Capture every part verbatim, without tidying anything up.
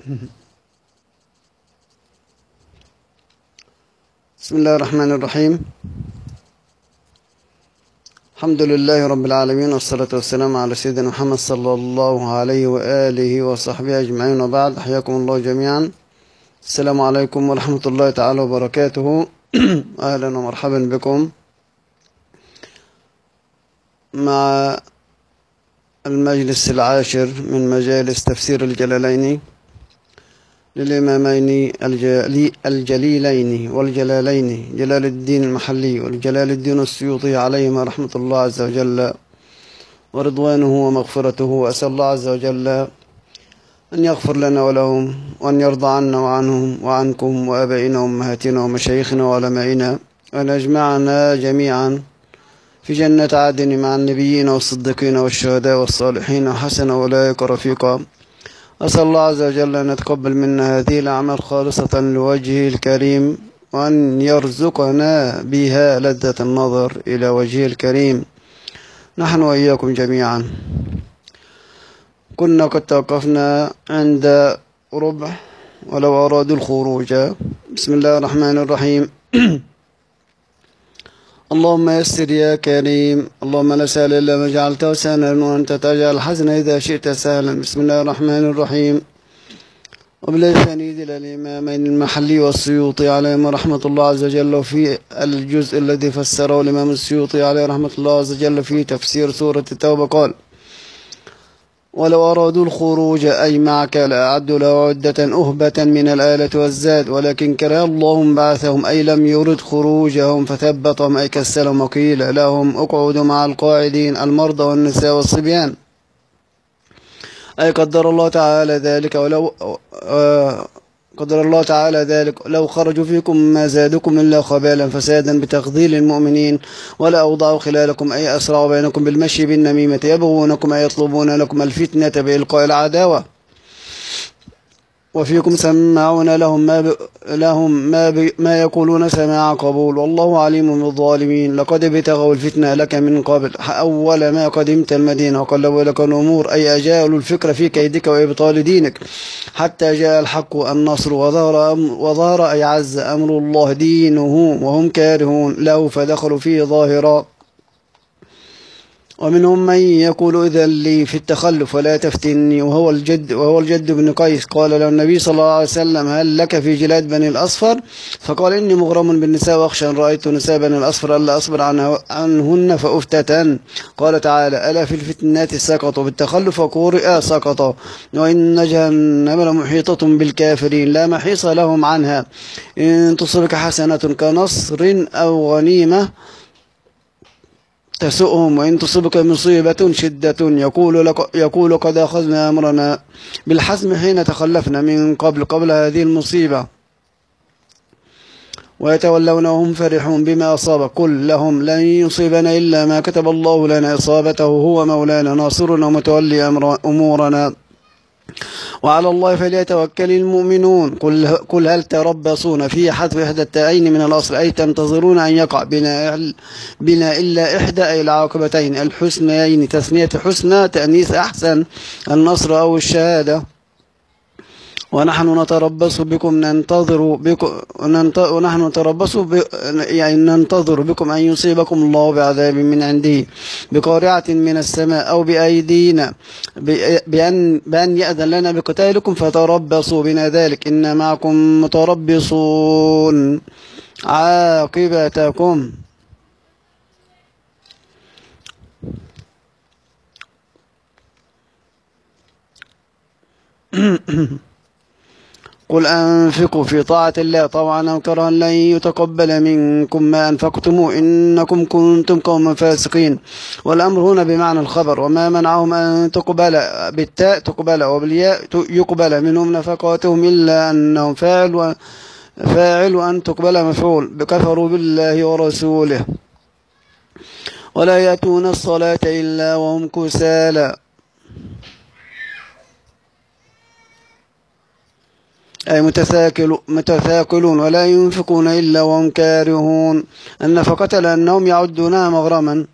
بسم الله الرحمن الرحيم. الحمد لله رب العالمين، والصلاة والسلام على سيدنا محمد صلى الله عليه وآله وصحبه أجمعين، وبعد. حياكم الله جميعا. السلام عليكم ورحمة الله تعالى وبركاته. أهلا ومرحبا بكم مع المجلس العاشر من مجالس تفسير الجلالين للإمامين الجليلين والجلالين، جلال الدين المحلي والجلال الدين السيوطي، عليهما رحمة الله عز وجل ورضوانه ومغفرته. وأسأل الله عز وجل أن يغفر لنا ولهم، وأن يرضى عنا وعنهم وعنكم وآبائنا وأمهاتنا ومشايخنا وعلمائنا، وأن يجمعنا جميعا في جنة عدن مع النبيين والصديقين والشهداء والصالحين، وحسن أولئك رفيقا. أسأل الله عز وجل أن يتقبل منا هذه الأعمال خالصة لوجهه الكريم، وأن يرزقنا بها لذة النظر إلى وجهه الكريم، نحن وإياكم جميعا. كنا قد توقفنا عند ربع ولو أرادوا الخروج. بسم الله الرحمن الرحيم. اللهم يسر يا كريم، اللهم لا سهل إلا ما جعلته سهلا، وأنت تجعل الحزن إذا شئت سهلا. بسم الله الرحمن الرحيم. وبالأسانيد إلى الإمامين المحلي والسيوطي عليهما رحمة الله عز وجل، وفي الجزء الذي فسره الإمام السيوطي عليه رحمة الله عز وجل في تفسير سورة التوبة قال: ولو أرادوا الخروج أي معك لأعدوا له عدة أهبة من الآلة والزاد، ولكن كره الله بعثهم أي لم يرد خروجهم فثبتهم أي كسلهم، وقيل لهم اقعدوا مع القاعدين المرضى والنساء والصبيان، أي قدر الله تعالى ذلك. ولو آه قدر الله تعالى ذلك لو خرجوا فيكم ما زادكم إلا خبالا فسادا بتخذيل المؤمنين، ولا أوضعوا خلالكم أي أسرعوا بينكم بالمشي بالنميمة، يبغونكم أي يطلبون لكم الفتنة بإلقاء العداوة، وفيكم سماعون لهم ما ب... لهم ما, ب... ما يقولون سماع قبول، والله عليم بالظالمين. لقد ابتغوا الفتنة لك من قبل أول ما قدمت المدينة، وقلبوا لك الأمور أي أجالوا الفكر في كيدك وإبطال دينك، حتى جاء الحق النصر وظهر أمر وظهر أي عز أمر الله دينه، وهم كارهون له فدخلوا فيه ظاهرا. ومنهم من يقول إذا لي في التخلف ولا تفتني، وهو الجد وهو الجد بن قيس. قال له النبي صلى الله عليه وسلم: هل لك في جلاد بني الأصفر؟ فقال: إني مغرم بالنساء، وأخشى أن رأيت نساء بني الأصفر ألا أصبر عنهن فأفتتن. قال تعالى: ألا في الفتنات سقطوا، بالتخلف وقرئ سقطوا، وإن جهنم لمحيطة بالكافرين لا محيص لهم عنها. إن تصبك حسنة كنصر أو غنيمة تسؤهم، وإن تصبك مصيبة شدة يقول لك يقول قد أخذنا أمرنا بالحزم حين تخلفنا من قبل قبل هذه المصيبة، ويتولون وهم فرحون بما أصاب. قل لهم: لن يصيبنا إلا ما كتب الله لنا، إصابته هو مولانا ناصرنا ومتولي أمورنا، وعلى الله فليتوكل المؤمنون. قل, قل هل تربصون في حذف إحدى التائين من الأصل، أي تنتظرون أن يقع بنا, بنا إلا إحدى أي العاقبتين الحسنيين، تثنية حسنى تأنيث أحسن، النصر أو الشهادة. ونحن نتربص بكم ننتظر بكم ونحن نتربص ب... يعني ننتظر بكم أن يصيبكم الله بعذاب من عنده بقارعة من السماء أو بأيدينا بأن, بأن يأذن لنا بقتالكم فتربصوا بنا ذلك، إن معكم متربصون عاقبتكم. قل أنفقوا في طاعة الله طوعا أو كرها لن يتقبل منكم ما أنفقتموه إنكم كنتم قوما فاسقين. والأمر هنا بمعنى الخبر، وما منعهم أن تقبل بالتاء تقبل وبالياء يقبل منهم نفقاتهم إلا أنهم فاعل و فاعل وأن تقبل مفعول، بكفروا بالله ورسوله ولا يأتون الصلاة إلا وهم كسالى، أي متثاقل متثاقلون، ولا ينفقون إلا وهم كارهون. النفقة لأنهم يعدونها مغرما.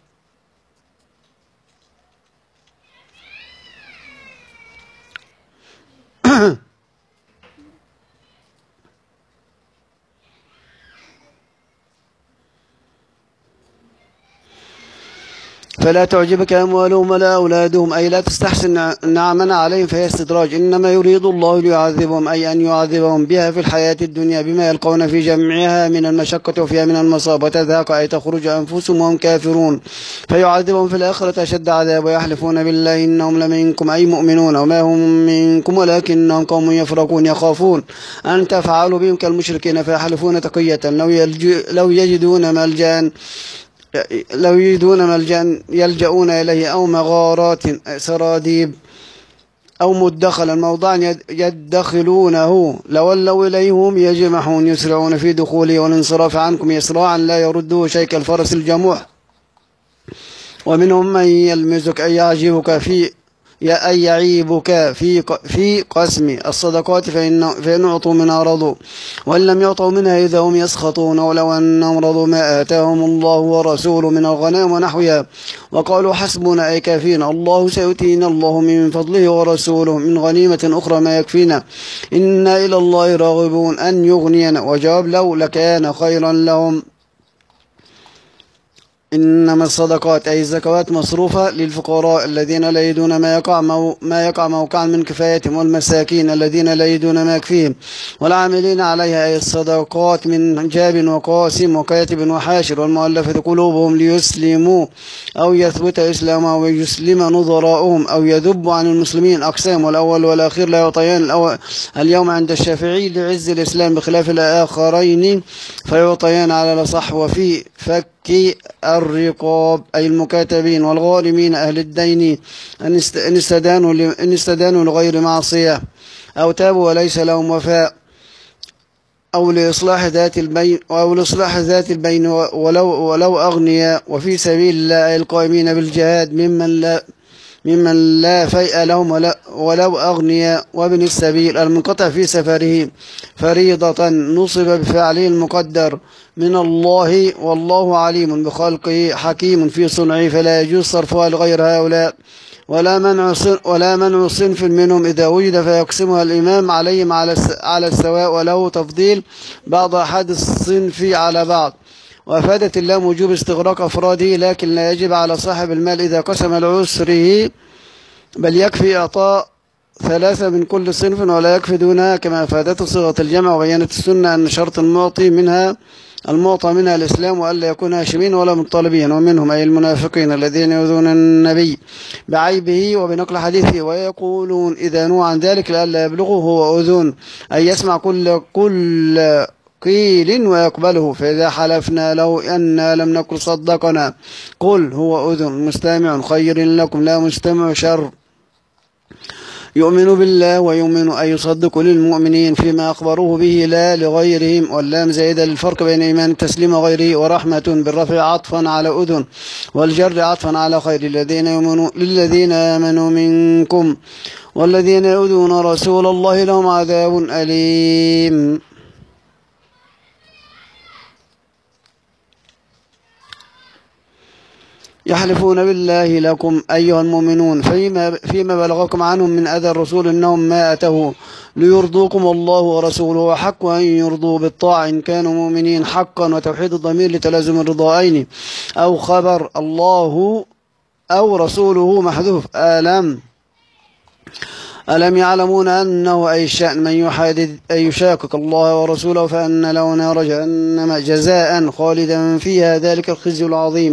فلا تعجبك أموالهم ولا أولادهم، أي لا تستحسن نعمنا عليهم فهي استدراج، إنما يريد الله ليعذبهم، أي أن يعذبهم بها في الحياة الدنيا بما يلقون في جمعها من المشقة وفيها من المصاب، وتذهق أي تخرج أنفسهم وهم كافرون، فيعذبهم في الآخرة أشد عذاب، ويحلفون بالله إنهم لمنكم أي مؤمنون وما هم منكم ولكنهم قوم يفرقون، يخافون أن تفعلوا بهم كالمشركين فيحلفون تقية لو, لو يجدون ملجأ لو يجدون ملجأ يلجؤون إليه أو مغارات سراديب أو مدخلا موضعا يدخلونه لولوا إليهم يجمحون يسرعون في دخوله والانصراف عنكم يسرعا لا يرده شيء كالفرس الجموح. ومنهم من يلمزك أي يعجبك في أي يعيبك في في قسم الصدقات فإن, فإن أعطوا منها رضوا وإن لم يعطوا منها إذا هم يسخطون، ولو أنهم رضوا ما آتاهم الله ورسوله من الغنائم ونحوها وقالوا حسبنا أي كافينا الله سيؤتينا الله من فضله ورسوله من غنيمة أخرى ما يكفينا إنا إلى الله راغبون أن يغنينا. وجواب لو لكان خيرا لهم. إنما الصدقات أي الزكوات مصروفة للفقراء الذين لا يجدون ما يقع مو ما يقع موقعا من كفايتهم، والمساكين الذين لا يجدون ما يكفيهم، والعاملين عليها أي الصدقات من جاب وقاسم وكاتب وحاشر، والمؤلفة قلوبهم ليسلموا أو يثبت إسلامهم أو يسلم نظراؤهم أو يذب عن المسلمين أقسام، والأول والأخير لا يعطيان اليوم عند الشافعي لعز الإسلام بخلاف الآخرين فيعطيان على الأصح. وفي فك الرقاب أي المكاتبين والغارمين أهل الدين أن استدانوا إن استدانوا لغير معصية أو تابوا وليس لهم وفاء أو لإصلاح ذات البين أو لإصلاح ذات البين ولو ولو أغنياء، وفي سبيل الله القائمين بالجهاد ممن لا ممن لا فيء لهم ولا ولو أغنياء، وابن السبيل المنقطع في سفره فريضة نصب بفعله المقدر من الله والله عليم بخلقه حكيم في صنعه، فلا يجوز صرفها لغير هؤلاء ولا منع ولا منع صنف منهم إذا وجد فيقسمها الإمام عليهم على السواء وله تفضيل بعض أحد الصنف على بعض. وأفادت الله وجوب استغراق أفراده، لكن لا يجب على صاحب المال إذا قسم العسره، بل يكفي إعطاء ثلاثة من كل صنف ولا يكفي دونها، كما أفادته صيغة الجمع. وبينت السنة أن شرط المعطي منها المعطى منها الإسلام وألا يكون هاشمين ولا مطالبين. ومنهم أي المنافقين الذين يؤذون النبي بعيبه وبنقل حديثه ويقولون إذا نوى عن ذلك لألا يبلغه هو أذن، أي يسمع كل كل قيل ويقبله، فإذا حلفنا له أننا لم نكن صدقنا قل هو أذن مستمع خير لكم لا مستمع شر. يؤمن بالله ويؤمن أن يصدق للمؤمنين فيما أخبروه به لا لغيرهم، واللام زائدة للفرق بين إيمان التسليم وغيره، ورحمة بالرفع عطفا على أذن والجر عطفا على خير الذين يؤمنون للذين آمنوا منكم والذين يؤذون رسول الله لهم عذاب أليم. يحلفون بالله لكم أيها المؤمنون فيما, فيما بلغكم عنهم من أذى الرسول إنهم ما أتوا ليرضوكم الله ورسوله، وحق أن يرضوا بالطاعة إن كانوا مؤمنين حقا، وتوحيد الضمير لتلازم الرضائين أو خبر الله أو رسوله محذوف. ألم ألم يعلمون أنه أي شأن من يحادد أي يشاكك الله ورسوله فأن له نار جهنم جزاء خالدا فيها ذلك الخزي العظيم.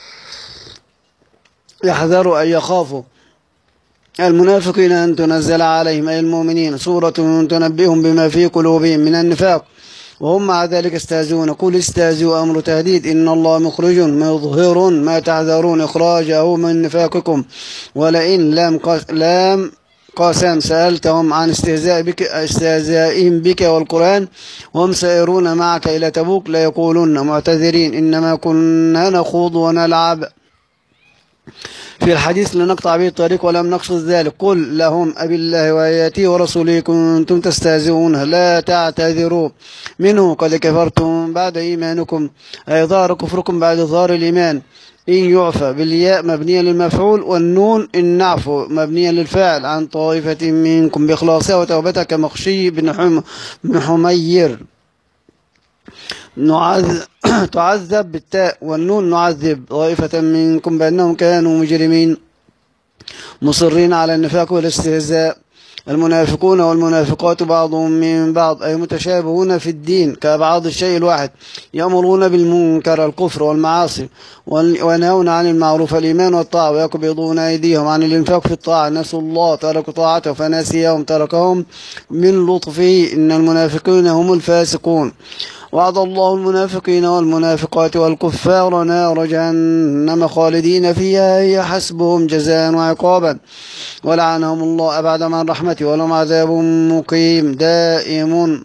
يحذروا أن يخافوا المنافقين أن تنزل عليهم أي المؤمنين سورة تنبئهم بما في قلوبهم من النفاق وهم مع ذلك استهزئون. قل استهزئوا أمر تهديد إن الله مخرج مظهر ما تحذرون إخراجه من نفاقكم، ولئن لم لم قاسم سألتهم عن استهزاء بك استهزائهم بك والقرآن وهم سائرون معك إلى تبوك ليقولون معتذرين إنما كنا نخوض ونلعب في الحديث لنقطع به الطريق ولم نقصد ذلك. قل لهم أبي الله وآياته ورسوله كنتم تستهزئون لا تعتذروا منه قد كفرتم بعد إيمانكم، أي ظهر كفركم بعد ظهر الإيمان. إن يعفى بالياء مبنيا للمفعول، والنون إن نعفو مبنيا للفاعل عن طائفة منكم بإخلاصها وتوبتها كمخشي بن حمير نعذب تعذب بالتاء والنون نعذب طائفة منكم بأنهم كانوا مجرمين مصرين على النفاق والاستهزاء. المنافقون والمنافقات بعضهم من بعض أي متشابهون في الدين كبعض الشيء الواحد، يأمرون بالمنكر الكفر والمعاصي وينهون عن المعروف الإيمان والطاعة، ويقبضون أيديهم عن الإنفاق في الطاعة، نسوا الله تركوا طاعته فنسيهم تركهم من لطفه، إن المنافقين هم الفاسقون. وعد الله المنافقين والمنافقات والكفار نار جهنم خالدين فيها هي حسبهم جزاء وعقابا، ولعنهم الله أبعد من رحمته ولهم عذاب مقيم دائم.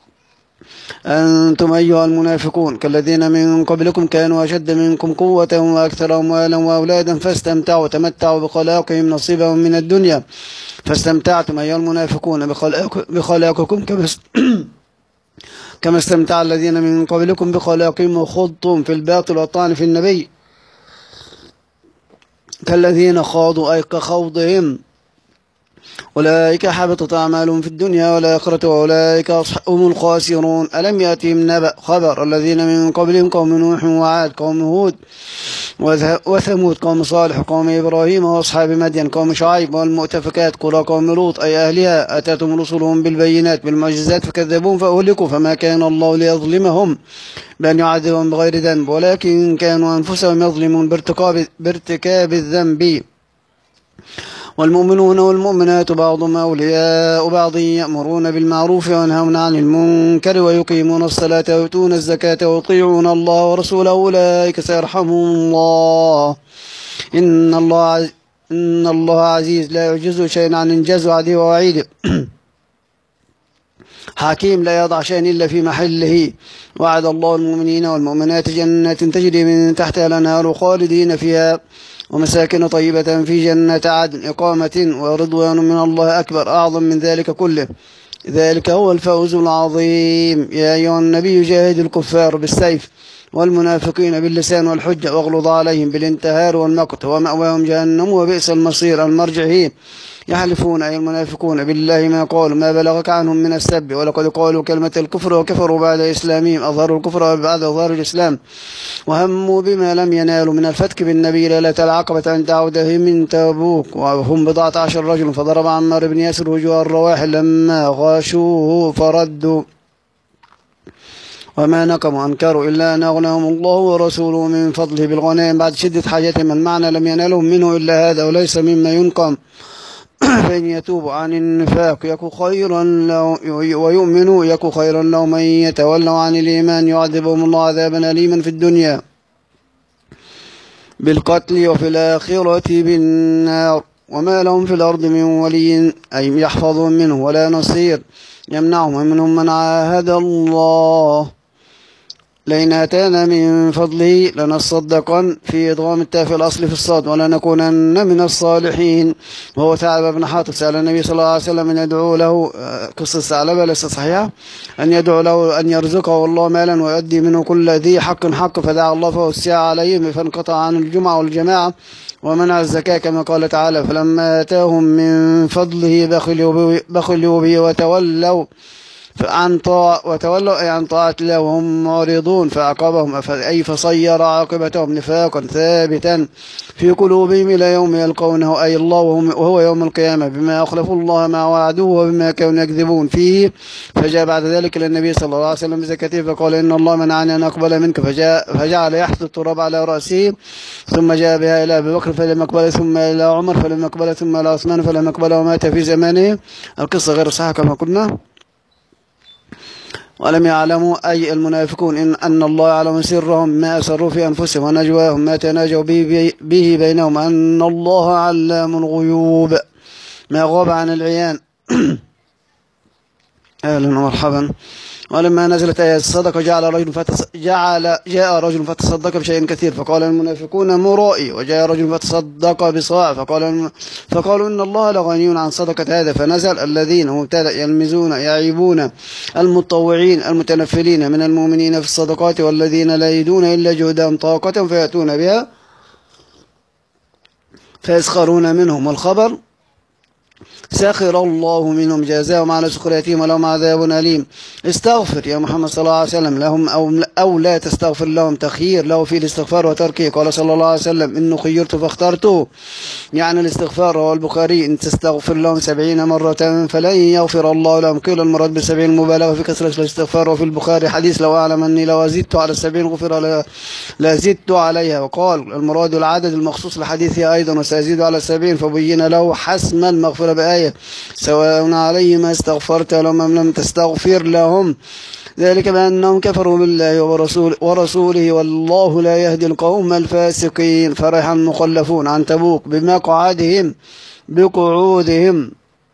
أنتم أيها المنافقون كالذين من قبلكم كانوا أشد منكم قوة وأكثر أموالا وأولادا فاستمتعوا وتمتعوا بخلاقهم نصيبهم من الدنيا، فاستمتعتم أيها المنافقون بخلاقكم كما كما استمتع الذين من قبلكم بخلاقهم وخضتم في الباطل والطعن في النبي كالذين خاضوا أي كخوضهم، أولئك حبطت أعمالهم في الدنيا والآخرة وأولئك هم الخاسرون. ألم يأتهم نبأ خبر الذين من قبلهم قوم نوح وعاد قوم هود وثمود قوم صالح قوم إبراهيم وأصحاب مدين قوم شعيب والمؤتفكات قرى قوم لوط أي أهلها أتتهم رسلهم بالبينات بالمعجزات فكذبون فأهلكوا، فما كان الله ليظلمهم بأن يعذبهم بغير ذنب ولكن كانوا أنفسهم يظلمون بارتكاب, بارتكاب الذنب. والمؤمنون والمؤمنات بعضهم أولياء بعض يأمرون بالمعروف وينهون عن المنكر ويقيمون الصلاة ويؤتون الزكاة ويطيعون الله ورسوله أولئك سيرحمهم الله إن الله إن الله عزيز لا يعجزه شيء عن إنجاز وعده ووعيده حكيم لا يضع شيئا إلا في محله. وعد الله المؤمنين والمؤمنات جنات تجري من تحتها الأنهار خالدين فيها ومساكن طيبة في جنة عدن إقامة ورضوان من الله أكبر أعظم من ذلك كله، ذلك هو الفوز العظيم. يا أيها النبي جاهد الكفار بالسيف والمنافقين باللسان والحجة واغلظ عليهم بالانتهار والمقت ومأواهم جهنم وبئس المصير. المرجع هي يحلفون أي المنافقون بالله ما قالوا ما بلغك عنهم من السب ولقد قالوا كلمة الكفر وكفروا بعد إسلامهم أظهروا الكفر بعد أظهار الإسلام وهموا بما لم ينالوا من الفتك بالنبي ليلة العقبة عند عودهم من تبوك وهم بضعة عشر رجل فضرب عمار بن ياسر وجوه الرواحل لما غاشوه فردوا وما نقموا أنكروا إلا أن أغناهم الله ورسوله من فضله بالغنائم بعد شدة حاجتهم. المعنى لم ينالهم منه إلا هذا وليس مما ينقم فإن يتوبوا عن النفاق يكو خيرا لو ويؤمنوا يكو خيرا لو من يتولوا عن الإيمان يعذبهم الله عذابا أليما في الدنيا بالقتل وفي الآخرة بالنار وما لهم في الأرض من ولي أي يحفظهم منه ولا نصير يمنعهم منهم من عاهد الله لئن آتانا من فضله لنصدقن في إضغام التاء في الأصل في الصاد ولنكونن من الصالحين. وهو ثعلبة بن حاطب سأل النبي صلى الله عليه وسلم أن يدعو له قصة ثعلبة ليست صحيحة أن يدعو له أن يرزقه الله مالا ويؤدي منه كل ذي حق حق فدعا الله فوسع عليه فانقطع عن الجمعة والجماعة ومنع الزكاة كما قال تعالى فلما آتاهم من فضله بخلوا به وتولوا عن طاعة وتولوا أي عن طاعة الله وهم معرضون فعقبهم أي فصير عاقبتهم نفاقا ثابتا في قلوبهم إلى يوم يلقونه أي الله وهو يوم القيامة بما أخلفوا الله ما وعدوه وبما كانوا يكذبون فيه. فجاء بعد ذلك إلى النبي صلى الله عليه وسلم بزكاته فقال إن الله منعني أن أقبل منك فجاء فجعل يحث التراب على رأسه ثم جاء بها إلى أبي بكر فلم يقبل ثم إلى عمر فلم يقبل ثم إلى عثمان فلم يقبل ومات في زمانه. القصة غير صحيحة كما قلنا. ولم يعلموا أي المنافقون إن أن الله يعلم سرهم ما أسروا في أنفسهم ونجواهم ما تناجوا به, به بينهم أن الله علام الغيوب ما غاب عن العيان. أهلا ومرحبا. ولما نزلت آيات الصدقة جعل رجل فتص... جعل جاء رجل فتصدق بشيء كثير فقال المنافقون مرائي وجاء رجل فتصدق بصاع فقال الم... فقالوا إن الله لغني عن صدقة هذا فنزل الذين مبتدأ يلمزون يعيبون المتطوعين المتنفلين من المؤمنين في الصدقات والذين لا يجدون إلا جهدهم طاقة فيأتون بها فيسخرون منهم. والخبر سخر الله منهم جزاهم على سخريتهم ولهم عذاب أليم. استغفر يا محمد صلى الله عليه وسلم لهم أو, أو لا تستغفر لهم، تخيير له في الاستغفار وتركه. قال صلى الله عليه وسلم إنه خيرت فاخترته، يعني الاستغفار. رواه البخاري إن تستغفر لهم سبعين مرة فلن يغفر الله لهم. قيل المراد بالسبعين المبالغة في كثرة الاستغفار. وفي البخاري حديث لو أعلم أني لو زدت على السبعين غفر لزدت عليها. وقال المراد العدد المخصوص لحديثه أيضا وسأزيد على السبعين، فبين له حسم المغفرة بآية سواء عليهم استغفرت لهم أم لم تستغفر لهم، ذلك بأنهم كفروا بالله ورسول ورسوله والله لا يهدي القوم الفاسقين. فرح المخلفون عن تبوك بمقعدهم بقعودهم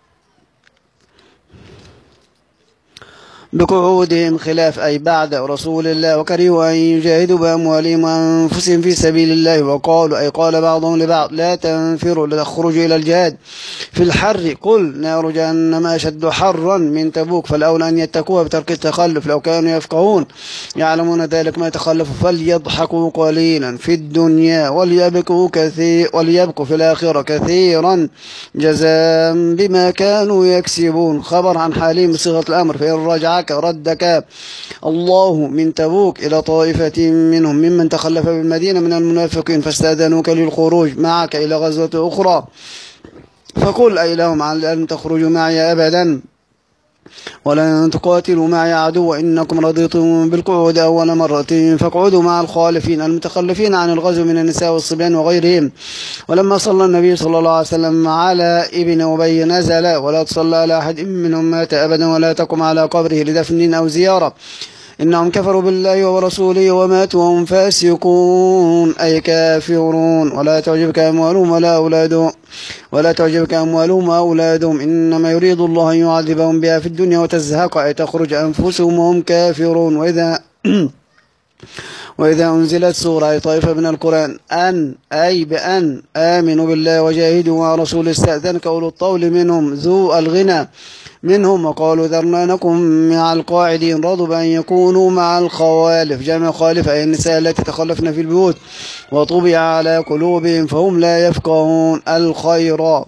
بقعودهم خلاف أي بعد رسول الله، وكرهوا أن يجاهدوا بأموالهم وأنفسهم في سبيل الله. وقالوا أي قال بعضهم لبعض لا تنفروا لتخرجوا إلى الجهاد في الحر، قل نار جهنم أشد حرا من تبوك، فالأولى أن يتقوها بترك التخلف. لو كانوا يفقهون يعلمون ذلك ما تخلفوا فليضحكوا قليلا في الدنيا وليبكوا كثير وليبكوا في الآخرة كثيرا جزاء بما كانوا يكسبون. خبر عن حالهم بصيغة الأمر، فإن رجع ردك الله من تبوك إلى طائفة منهم ممن تخلف بالمدينة من المنافقين فاستأذنوك للخروج معك إلى غزوة أخرى، فقل أي لهم على أن تخرجوا معي أبدا ولن تقاتلوا معي عدو، إنكم رضيتم بالقعود أول مرة فاقعدوا مع الخالفين المتخلفين عن الغزو من النساء والصبيان وغيرهم. ولما صلى النبي صلى الله عليه وسلم على ابن أبي نزل ولا تصلى على أحد منهم مات أبدا ولا تقم على قبره لدفن أو زيارة، إنهم كفروا بالله ورسوله وماتوا وهم فاسقون أي كافرون. ولا تعجبك أموالهم ولا أولادهم ولا تعجبك أموالهم وأولادهم إنما يريد الله أن يعذبهم بها في الدنيا وتزهق أي تخرج أنفسهم وهم كافرون. وإذا وإذا أنزلت سورة أي طائفة من القرآن أن أي بأن آمنوا بالله وجاهدوا مع رسول استأذنك أولو الطول منهم ذو الغنى منهم وقالوا ذرنا نكن مع القاعدين، رضوا بأن يكونوا مع الخوالف جمع خالف أي النساء التي تخلفن في البيوت وطبع على قلوبهم فهم لا يفقهون الخير.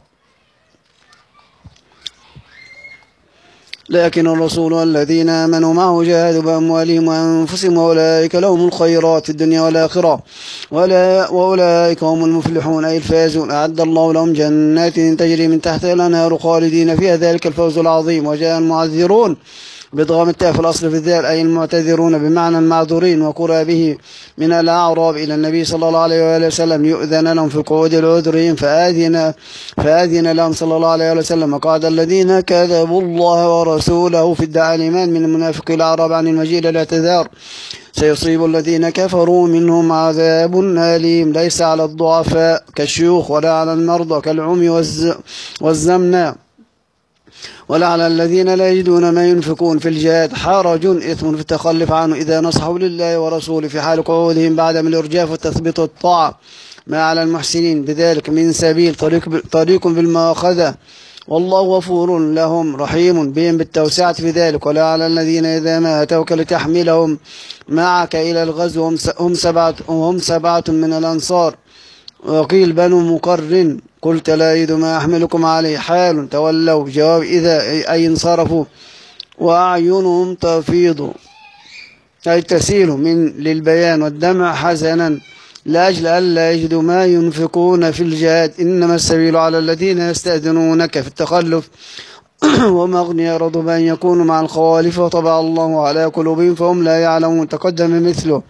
لكن الرسول والذين آمنوا معه جاهدوا بأموالهم وأنفسهم وأولئك لهم الخيرات في الدنيا والآخرة ولا وأولئك هم المفلحون أي الفائزون. أعد الله لهم جنات تجري من تحتها الأنهار خالدين فيها ذلك الفوز العظيم. وجاء المعذرون بضغم التاء في الأصل في الذال أي المعتذرون بمعنى المعذورين، وقرأ به من الأعراب إلى النبي صلى الله عليه وآله وسلم يؤذن لهم في قعود العذرين فآذن, فآذن لهم صلى الله عليه وسلم. وقعد الذين كذبوا الله ورسوله في ادعاء الإيمان من المنافقين الأعراب عن المجيء للاعتذار سيصيب الذين كفروا منهم عذاب أليم ليس على الضعفاء كالشيوخ ولا على المرضى كالعمي والز والزمناء ولا على الذين لا يجدون ما ينفقون في الجهاد حرج إثم في التخلف عنه إذا نصحوا لله ورسوله في حال قعودهم بعدم الإرجاف والتثبيت والطاعة ما على المحسنين بذلك من سبيل طريق, طريق بالمؤاخذة والله غفور لهم رحيم بهم بالتوسعة في ذلك. ولا على الذين إذا ما أتوك لتحملهم معك إلى الغزو هم سبعة, هم سبعة من الأنصار وقيل بنو مقرن قلت لا أجد ما أحملكم عليه حال تولوا جواب إذا أي انصرفوا وأعينهم تفيض أي تسيل من للبيان والدمع حزنا لأجل ألا يجدوا ما ينفقون في الجهاد. إنما السبيل على الذين يستأذنونك في التخلف وهم أغنياء رضوا بأن يكونوا مع الخوالف وطبع الله على قلوبهم فهم لا يعلمون. تقدم مثله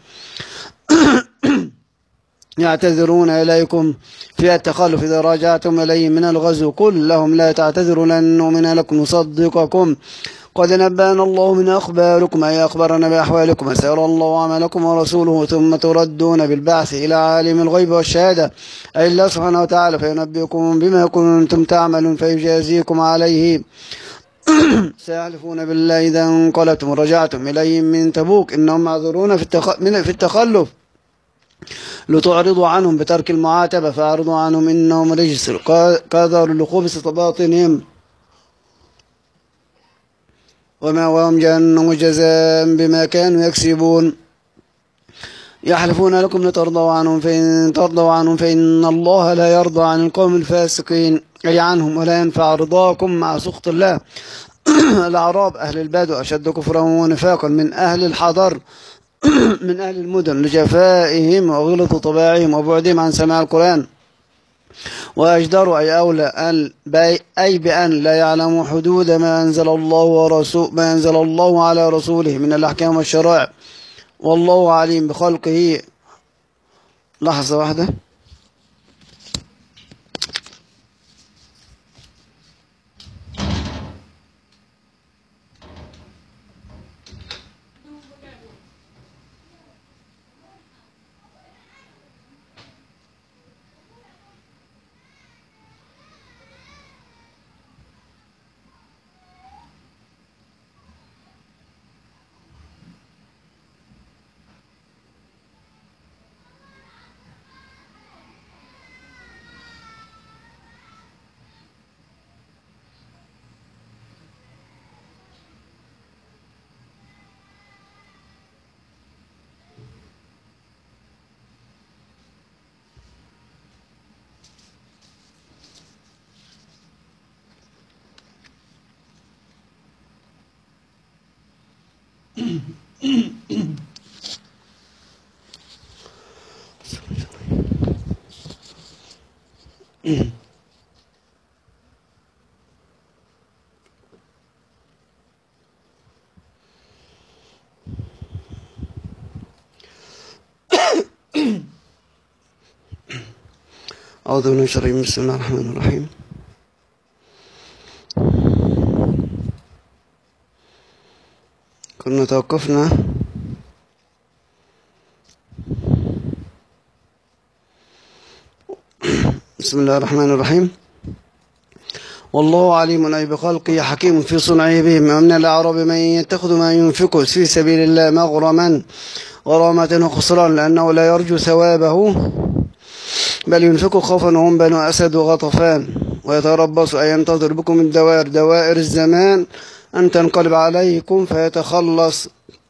يعتذرون إليكم في التخلف إذا راجعتم إليهم من الغزو قل لهم لا تعتذروا لن نؤمن لكم نصدقكم قد نبأنا الله من أخباركم أي أخبرنا بأحوالكم وسيرى الله عملكم ورسوله ثم تردون بالبعث إلى عالم الغيب والشهادة أي الله سبحانه وتعالى فينبئكم بما كنتم تعملون فيجازيكم عليه. سيحلفون بالله إذا انقلبتم ورجعتم إليهم من تبوك إنهم معذورون في, التخ... في التخلف لتعرضوا عنهم بترك المعاتبة فأعرضوا عنهم إنهم رجس قذر لخبث باطنهم ومأواهم جهنم جزاء بما كانوا يكسبون. يحلفون لكم لترضوا عنهم فإن ترضوا عنهم فإن الله لا يرضى عن القوم الفاسقين، أي عنهم، ولا ينفع رضاكم مع سخط الله. الأعراب أهل البدو أشد كفرا ونفاقا من أهل الحضر من أهل المدن لجفائهم وغلظ طباعهم وبعدهم عن سماع القرآن، وأجدروا أي أولى أي بأن لا يعلموا حدود ما أنزل الله ورسول ما أنزل الله على رسوله من الأحكام والشرائع، والله عليم بخلقه. لحظة واحدة. أعوذ بالله من الشر الرجيم. بسم الله الرحمن الرحيم. كنا توقفنا بسم الله الرحمن الرحيم. والله عليم أي بخلقه حكيم في صنعه بهم. ومن الأعراب من يتخذ ما ينفق في سبيل الله مغرما غرامة وخسران لأنه لا يرجو ثوابه بل ينفق خوفا وهم بنو أسد وغطفان، ويتربص أن ينتظر بكم الدوائر دوائر الزمان أن تنقلب عليكم فيتخلص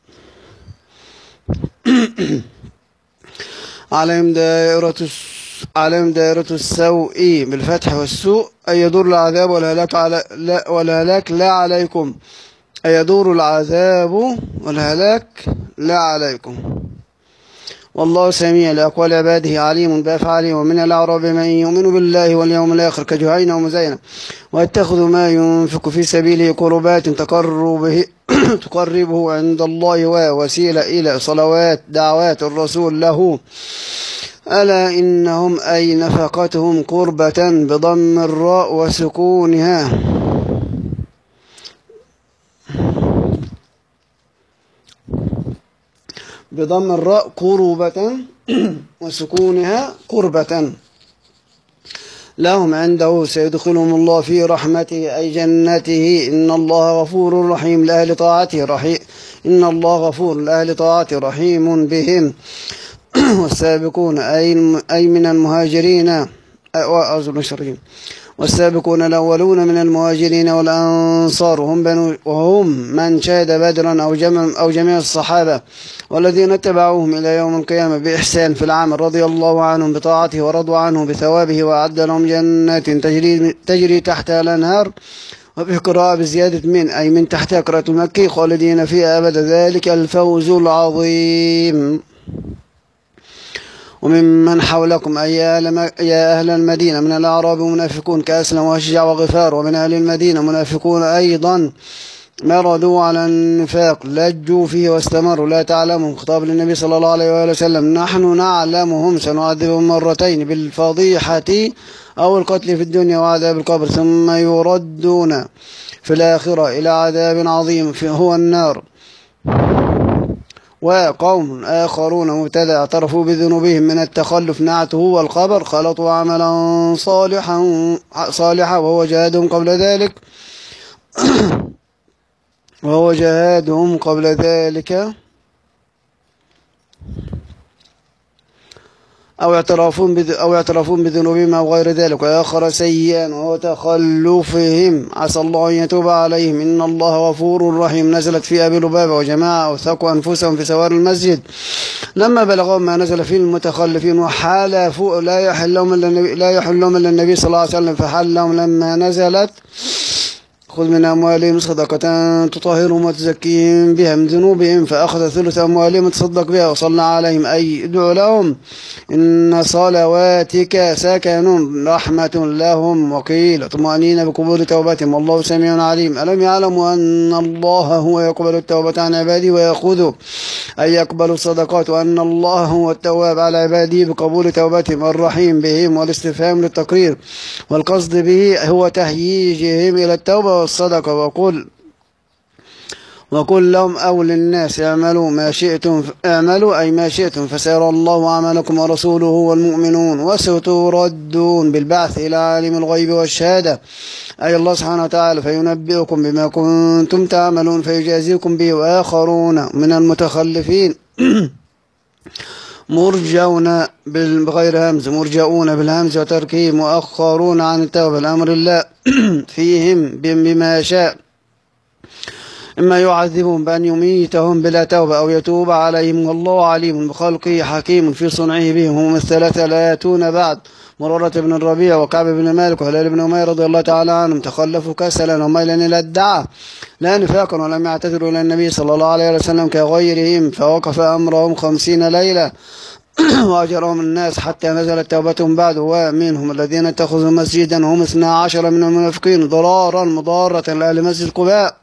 عليهم دائرة عليهم دائرة السوء بالفتح والسوء أي يدور العذاب والهلاك على لا والهلاك لا عليكم، أي يدور العذاب والهلاك لا عليكم. والله سميع لأقوال عباده عليم بأفعالهم. ومن الأعراب من يؤمن بالله واليوم الآخر كجهينة ومزينة ويتخذ ما ينفق في سبيله قربات تقربه تقربه عند الله ووسيلة إلى صلوات دعوات الرسول له، ألا إنهم أي نفقتهم قربة بضم الراء وسكونها بضم الراء قربة وسكونها قربة لهم عنده سيدخلهم الله في رحمته أي جنته. إن الله غفور رحيم لأهل طاعته رحيم إن الله غفور لأهل طاعته رحيم بهم. والسابقون أي من المهاجرين والسابقون الأولون من المهاجرين والأنصار هم بنو وهم من شهد بدرا أو جمع أو جميع الصحابة والذين اتبعوهم إلى يوم القيامة بإحسان في العمل رضي الله عنهم بطاعته ورضوا عنه بثوابه وأعد لهم جنات تجري تجري تحتها الأنهار، وفي قراءة بزيادة من أي من تحتها قراءة المكي خالدين فيها أبدا ذلك الفوز العظيم. وممن حولكم أي يا أهل المدينة من الأعراب منافقون كأسلم وأشجع وغفار، ومن أهل المدينة منافقون أيضا مرضوا على النفاق لجوا فيه واستمروا لا تعلمهم. خطاب للنبي صلى الله عليه وآله وسلم نحن نعلمهم سنعذبهم مرتين بالفضيحة أو القتل في الدنيا وعذاب القبر ثم يردون في الآخرة إلى عذاب عظيم هو النار. وقوم آخرون مبتدأ اعترفوا بذنوبهم من التخلف نعته والخبر خلطوا عملا صالحا صالحا وهو جهادهم قبل ذلك وهو جهادهم قبل ذلك أو يعترفون بذ... أو يعترفون بذنوبهم أو غير ذلك، وآخر سيئا وهو تخلفهم، عسى الله أن يتوب عليهم إن الله غفور رحيم. نزلت في أبي لبابة وجماعة أوثقوا أنفسهم في سوار المسجد لما بلغهم ما نزل في المتخلفين وحالفوا لا يحلهم إلا النبي لا يحلهم إلا النبي صلى الله عليه وسلم، فحلهم لما نزلت خذ من أموالهم صدقة تطهرهم وتزكيهم بها من ذنوبهم، فأخذ ثلث أموالهم وتصدق بها وصلى عليهم، أي ادعو لهم إن صلواتك سكن رحمة لهم وقيل طمأنينة بقبول توبتهم والله سميع عليم. ألم يعلموا أن الله هو يقبل التوبة عن عباده ويأخذ أي يقبل الصدقات، وأن الله هو التواب على عباده بقبول توبتهم الرحيم بهم، والاستفهام للتقرير والقصد به هو تهييجهم إلى التوبة والصدقة. وقل وقل لهم أو للناس اعملوا ما شئتم اعملوا أي ما شئتم فسيرى الله عملكم ورسوله والمؤمنون وستردون بالبعث إلى عالم الغيب والشهادة أي الله سبحانه وتعالى، فينبئكم بما كنتم تعملون فيجازيكم به. وآخرون من المتخلفين مرجون بغير همز مرجؤون بالهمز وتركه مؤخرون عن التوبة الأمر الله فيهم بما شاء، إما يعذبهم بأن يميتهم بلا توبة أو يتوب عليهم، والله عليم بخلقه حكيم في صنعه بهم. هم الثلاثة لا يأتون بعد مرارة بن الربيع وكعب بن مالك وهلال بن أمير رضي الله تعالى عنهم تخلفوا كسلا وميلا إلى الدعاء لا نفاقا ولم يعتذروا إلى النبي صلى الله عليه وسلم كغيرهم، فوقف أمرهم خمسين ليلة وأجرهم الناس حتى نزلت توبتهم بعد. ومنهم الذين اتخذوا مسجدا هم اثنا عشر من المنافقين ضرارا مضارة لأهل مسجد قباء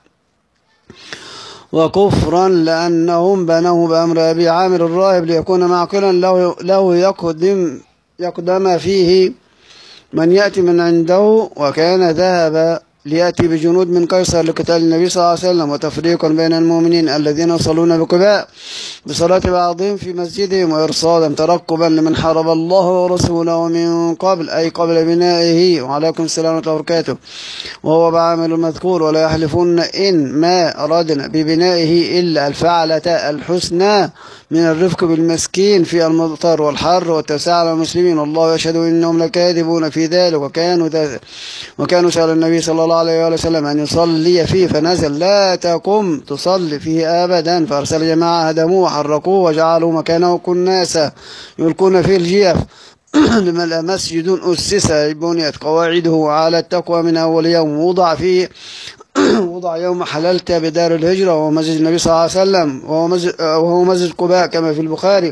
وكفرا لأنهم بنوه بأمر أبي عامر الراهب ليكون معقلا له, له يقدم, يقدم فيه من يأتي من عنده، وكان ذهب ليأتي بجنود من قيصر لقتال النبي صلى الله عليه وسلم وتفريقا بين المؤمنين الذين يصلون بقباء بصلاة بعضهم في مسجدهم وإرصادا ترقبا لمن حارب الله ورسوله من قبل أي قبل بنائه. وعليكم السلام ورحمة الله وبركاته. وهو بعمل المذكور ولا يحلفون إن ما أرادنا ببنائه إلا الفعلة الحسنى من الرفق بالمسكين في المضطر والحر والتوسع على المسلمين، والله يشهد إنهم لكاذبون في ذلك. وكانوا وكانوا سأل النبي صلى الله عليه وسلم أن يصلي فيه فنزل لا تقم تصلي فيه أبدا، فأرسل جماعة هدموه وحرقوه وجعلوا مكانه كناسا يلقون فيه الجيف لما مسجد أسس بنيت قواعده على التقوى من أول يوم وضع فيه وضع يوم حللت بدار الهجرة وهو مسجد النبي صلى الله عليه وسلم وهو مسجد, وهو مسجد قباء كما في البخاري.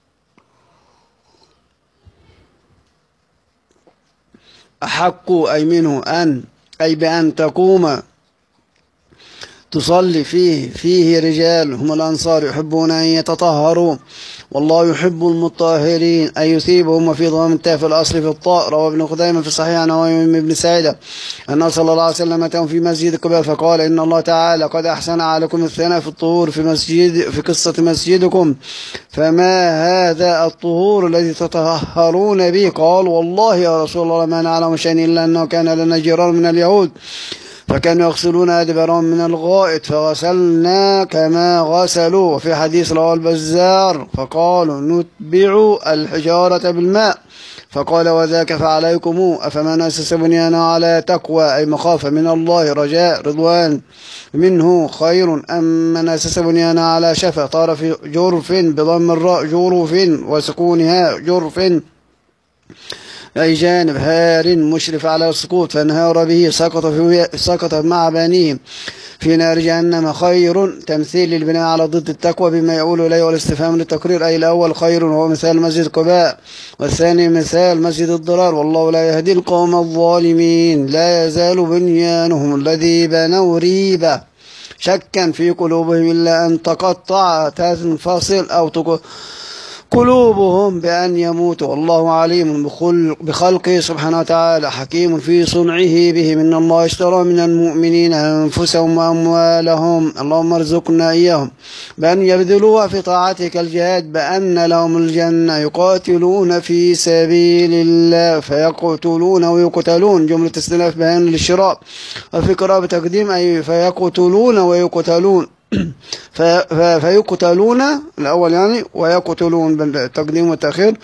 أحق أي منه أن أي بأن تقوم تصلي فيه فيه رجال هم الأنصار يحبون أن يتطهروا والله يحب المطهرين أي يثيبهم، وفي ضم التاء في الأصل في الطاء. روى ابن خزيمة في الصحيح عن عويم بن سعيدة أنه صلى الله عليه وسلم أتاهم في مسجد قباء فقال إن الله تعالى قد أحسن عليكم الثناء في الطهور في مسجد في قصة مسجدكم، فما هذا الطهور الذي تطهرون به؟ قال والله يا رسول الله ما نعلم شيئا إلا أنه كان لنا جيران من اليهود فكانوا يغسلون أدبرهم من الغائط فغسلنا كما غسلوا. وفي حديث رواه البزار فقالوا نتبع الحجارة بالماء فقال وذاك فعليكم أفمن أسس بنيانا على تقوى أي مخافة من الله رجاء رضوان منه خير أم من أسس بنيانا على شفا طرف جرف بضم الراء جرف وسكونها جرف أي جانب هار مشرف على السقوط فانهار به سقط, في سقط مع بنيه في نار جهنم. خير تمثيل للبناء على ضد التقوى بما يقول إليه والاستفهام للتقرير أي الأول خير وهو مثال مسجد قباء والثاني مثال مسجد الضرار والله لا يهدي القوم الظالمين. لا يزال بنيانهم الذي بنوا ريبة شكا في قلوبهم إلا أن تقطع تنفصل أو تقطع قلوبهم بأن يموتوا، والله عليم بخلقه سبحانه وتعالى حكيم في صنعه بهم. إن الله اشترى من المؤمنين أنفسهم وأموالهم اللهم ارزقنا إياهم بأن يبذلوها في طاعتك الجهاد بأن لهم الجنة يقاتلون في سبيل الله فيقتلون ويقتلون جملة استئناف بيان للشراء، وفي قراءة تقديم أي فيقتلون ويقتلون فيقتلون الأول يعني ويقتلون بالتقديم والتأخير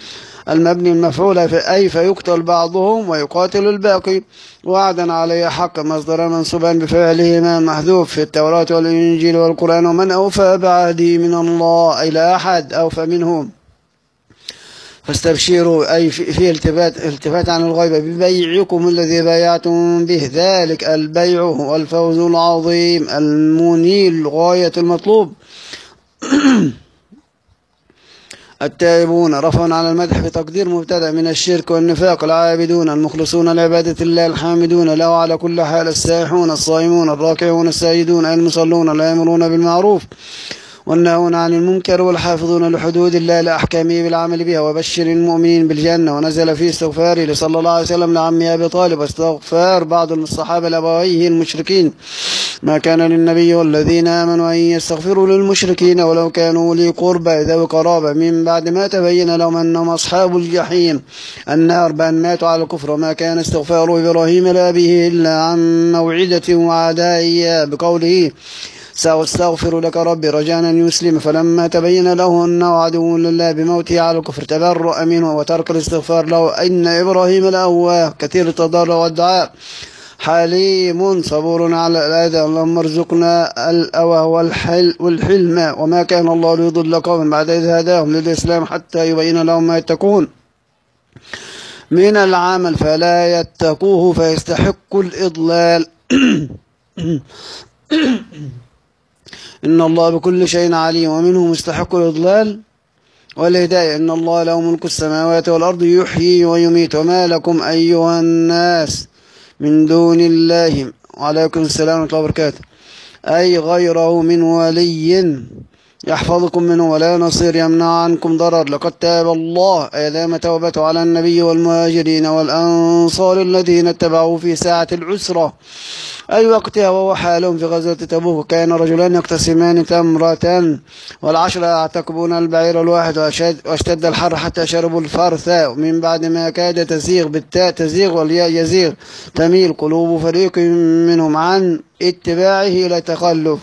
المبني المفعول أي فيقتل بعضهم ويقاتل الباقي، وعدا عليه حق مصدر منصوبا بفعلهما محذوف في التوراة والإنجيل والقرآن، ومن أوفى بعهده من الله أي لا أحد أوفى منهم. فاستبشروا أي في التفات, التفات عن الغيبة ببيعكم الذي بايعتم به، ذلك البيع هو الفوز العظيم المنيل غاية المطلوب. التائبون رفع على المدح بتقدير مبتدأ من الشرك والنفاق، العابدون المخلصون لعبادة الله الحامدون له على كل حال، السائحون الصائمون الراكعون الساجدون المصلون الآمرون بالمعروف والنهون عن المنكر والحافظون لحدود الله لأحكامه بالعمل بها، وبشر المؤمنين بالجنة. ونزل في استغفاره صلى الله عليه وسلم لعمه أبي طالب واستغفار بعض الصحابة لأبويه المشركين، ما كان للنبي والذين آمنوا أن يستغفروا للمشركين ولو كانوا أولي قربى ذوي قرابة من بعد ما تبين لهم أنهم أصحاب الجحيم النار بأن ماتوا على الكفر. وما كان استغفار إبراهيم لأبيه إلا عن موعدة وعدها إياه بقوله سأستغفر لك ربي رجاء أن يسلم، فلما تبين له أنه عدو لله بموته على الكفر تبرأ منه وترك الاستغفار له. إن إبراهيم لأواه كثير التضرع والدعاء حليم صبور على الأذى، اللهم ارزقنا الأوى والحل والحلم. وما كان الله ليضل قوما بعد إذ هداهم للإسلام حتى يبين لهم ما يتقون من العمل فلا يتقوه فيستحق الإضلال. إن الله بكل شيء عليم، ومنه مستحق الإضلال والهداية. إن الله له ملك السماوات والأرض يحيي ويميت، وما لكم أيها الناس من دون الله وعليكم السلام ورحمة الله وبركاته أي غيره من ولي يحفظكم منه ولا نصير يمنع عنكم ضرر. لقد تاب الله أي دام توبته على النبي والمهاجرين والأنصار الذين اتبعوه في ساعة العسرة أي وقتها وهو حالهم في غزوة تبوك. كان رجلان يقتسمان تمرة والعشرة يعتقبون البعير الواحد واشتد الحر حتى شربوا الفرث من بعد ما كاد تزيغ بالتاء تزيغ والياء يزيغ تميل قلوب فريق منهم عن اتباعه إلى تخلف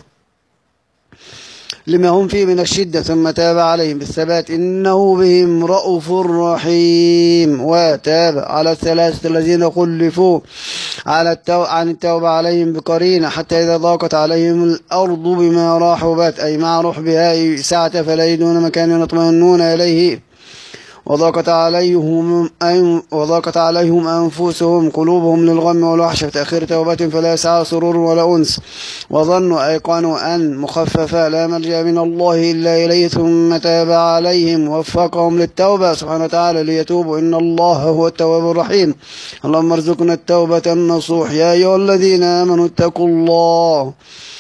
لما هم فيه من الشدة ثم تاب عليهم بالثبات إنه بهم رؤوف رحيم. وتاب على الثلاثة الذين خلفوا على التو... عن التوبة عليهم بقرينة حتى إذا ضاقت عليهم الأرض بما رحبت أي مع رحبها ساعة فلا يجدون مكان يطمئنون إليه، وضاقت عليهم أن وضاقت عليهم أنفسهم قلوبهم للغم والوحشة في تأخير توبة فلا يسعى سرور ولا أنس، وظنوا أيقنوا أن مخففة لا ملجأ من الله إلا إليه ثم تاب عليهم ووفقهم للتوبة سبحانه وتعالى ليتوبوا إن الله هو التواب الرحيم. اللهم ارزقنا التوبة النصوح. يا أيها الذين آمنوا اتقوا الله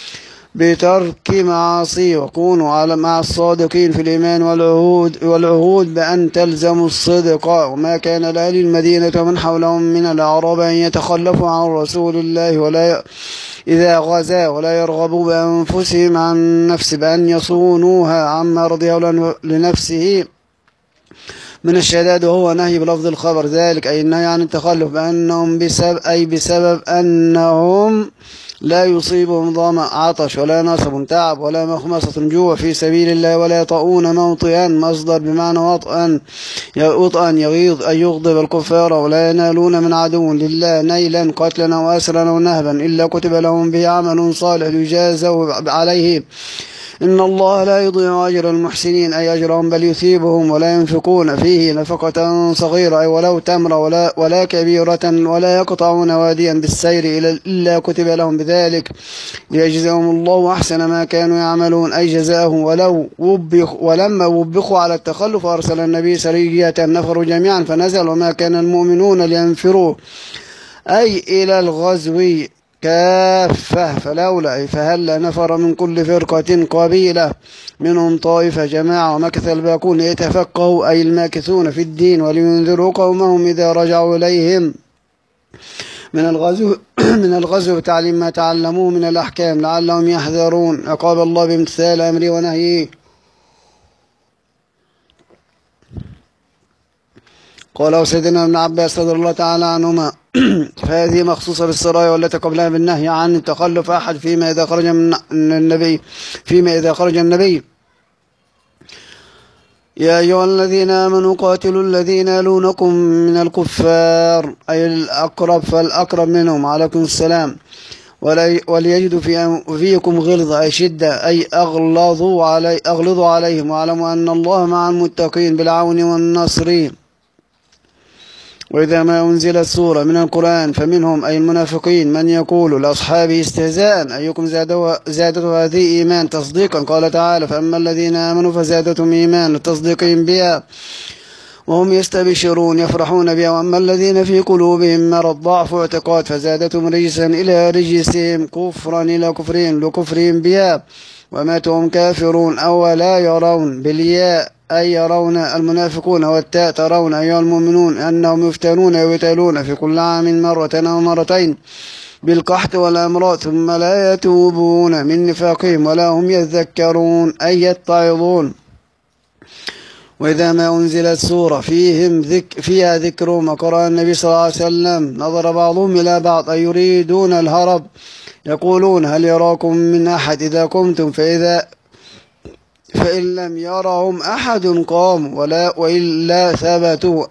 بترك معاصي وكونوا على مع الصادقين في الإيمان والعهود والعهود بأن تلزموا الصدق. وما كان لأهل المدينة ومن حولهم من الأعراب أن يتخلفوا عن رسول الله ولا إذا غزا ولا يرغبوا بأنفسهم عن نفس بأن يصونوها عما رضيه لنفسه من الشداد، وهو نهي بلفظ الخبر ذلك أي النهي عن التخلف بأنهم بسبب أي بسبب أنهم لا يصيبهم ظمأ عطش ولا نصب تعب ولا مخمصة جوع في سبيل الله ولا يطؤون موطئا مصدر بمعنى وطئا وطئا يغيظ أن يغضب الكفار ولا ينالون من عدو لله نيلا قتلا وأسرا ونهبا إلا كتب لهم به عمل صالح يجازوا عليه إن الله لا يضيع أجر المحسنين أي أجرهم بل يثيبهم ولا ينفقون فيه نفقة صغيرة أي ولو تمر ولا, ولا كبيرة ولا يقطعون واديا بالسير إلا كتب لهم بذلك ليجزاهم الله أحسن ما كانوا يعملون أي جزاهم. ولو وبخ ولما وبخوا على التخلف أرسل النبي سرية نفروا جميعا فنزل وما كان المؤمنون لينفروا أي إلى الغزو كافة فلولا فهل نفر من كل فرقة قبيلة منهم طائفة جماعة ومكث الباقون يتفقهوا أي الماكثون في الدين ولينذروا قومهم إذا رجعوا إليهم من الغزو من الغزو بتعليم ما تعلموه من الأحكام لعلهم يحذرون عقاب الله بامتثال أمره ونهيه. قال سيدنا ابن عباس رضي الله تعالى عنهما فهذه مخصوصة بالسرايا والتي قبلها بالنهي عن التخلف أحد فيما إذا خرج من النبي فيما إذا خرج النبي يا أيها الذين آمنوا قاتلوا الذين يلونكم من الكفار أي الأقرب فالأقرب منهم عليكم السلام وليجدوا في فيكم غلظة أي شدة أي أغلظوا, علي أغلظوا عليهم واعلموا أن الله مع المتقين بالعون والنصر. وإذا ما أنزلت سورة من القرآن فمنهم أي المنافقين من يقول لأصحابه استهزاء أيكم زادته هذه إيمان تصديقا قال تعالى فأما الذين آمنوا فزادتهم إيمان لتصديقهم بها وهم يستبشرون يفرحون بها وأما الذين في قلوبهم مرض ضعف واعتقاد فزادتهم رجسا إلى رجسهم كفرا إلى كفرهم لكفرهم بها وماتهم كافرون أو لا يرون بالياء أي يرون المنافقون والتاء ترون أيها المؤمنون أنهم يفتنون ويبتلون في كل عام مرة أو مرتين بالقحط والأمراض ثم لا يتوبون من نفاقهم ولا هم يذكرون أي يتعظون. وإذا ما أنزلت سورة فيهم ذك فيها ذكرهم وقرأ النبي صلى الله عليه وسلم نظر بعضهم إلى بعض أي يريدون الهرب يقولون هل يراكم من أحد إذا قمتم فإذا فإن لم يرهم أحد قاموا ولا وإلا ثبتوا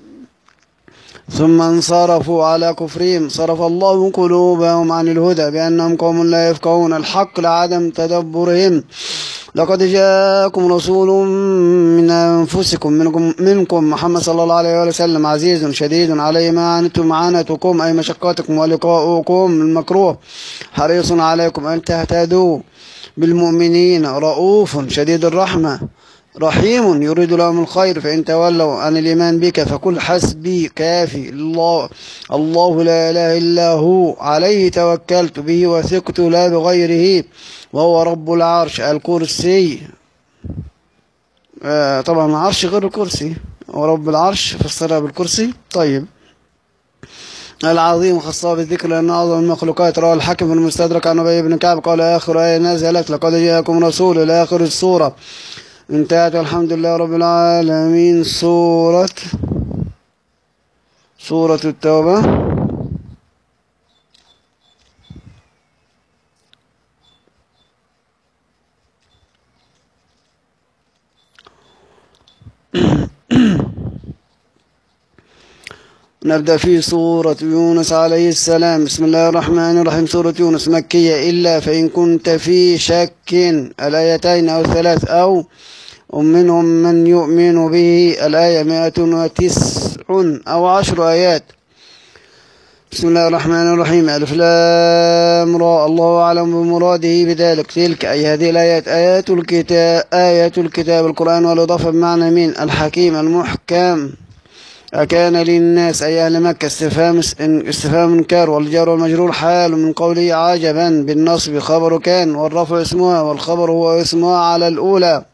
ثم انصرفوا على كفرهم صرف الله قلوبهم عن الهدى بأنهم قوم لا يفقهون الحق لعدم تدبرهم. لقد جاءكم رسول من أنفسكم منكم, منكم محمد صلى الله عليه وسلم عزيز شديد عليه ما عنتم عنتكم أي مشقاتكم ولقاؤكم المكروه حريص عليكم أن تهتدوا بالمؤمنين رؤوف شديد الرحمة رحيم يريد لهم الخير فإن تولوا عن الإيمان بك فقل حسبي كافي الله الله لا إله إلا هو عليه توكلت به وثقت لا بغيره وهو رب العرش الكرسي. آه طبعا العرش غير الكرسي ورب العرش فسرها بالكرسي. طيب العظيم خاصة بالذكر لأن أعظم المخلوقات. رواه الحاكم في المستدرك عن أبي بن كعب قال آخر آية نزلت لقد جاءكم رسول إلى آخر السورة انتهت الحمد لله رب العالمين. سورة سورة التوبة. نبدأ في سورة يونس عليه السلام. بسم الله الرحمن الرحيم. سورة يونس مكية إلا فإن كنت في شك الآيتين أو ثلاث أو ومنهم من يؤمن به الآية مائة وتسع أو عشر آيات. بسم الله الرحمن الرحيم. ألف لام را الله أعلم بمراده بذلك. تلك أي هذه الآيات آيات الكتاب آيات الكتاب القرآن والإضافة بمعنى من الحكيم المحكم. أكان للناس أي أهل مكة استفهام استفهام إنكار والجار والمجرور حال من قوله عجبا بالنصب خبر كان والرفع اسمها والخبر هو اسمها على الأولى.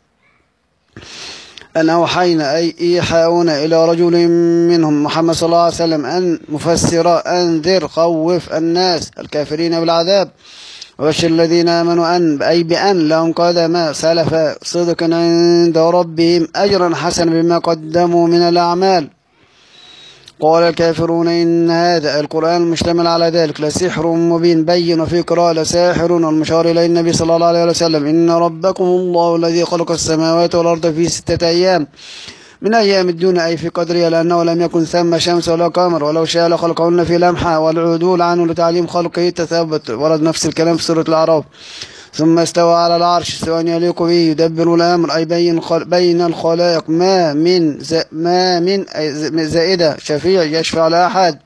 أن أوحينا أي إيحاؤنا إلى رجل منهم محمد صلى الله عليه وسلم أن مفسر أنذر خوف الناس الكافرين بالعذاب وبشر الذين آمنوا أن أي بأن لهم قدم سلف صدق عند ربهم أجرا حسنا بما قدموا من الأعمال. قال الكافرون إن هذا القرآن المشتمل على ذلك لسحر مبين بين وفي قراءة لساحر والمشار إلى النبي صلى الله عليه وسلم إن ربكم الله الذي خلق السماوات والأرض في ستة أيام من أيام الدون أي في قدرها لأنه لم يكن ثم شمس ولا قمر ولو شاء لخلقهن في لمحة والعدول عنه لتعليم خلقه تثبت. ورد نفس الكلام في سورة الأعراف. ثم استوى على العرش استواء يليق به يدبر الأمر أي بين بين الخلائق ما من ما من زائدة شفيع يشفع لأحد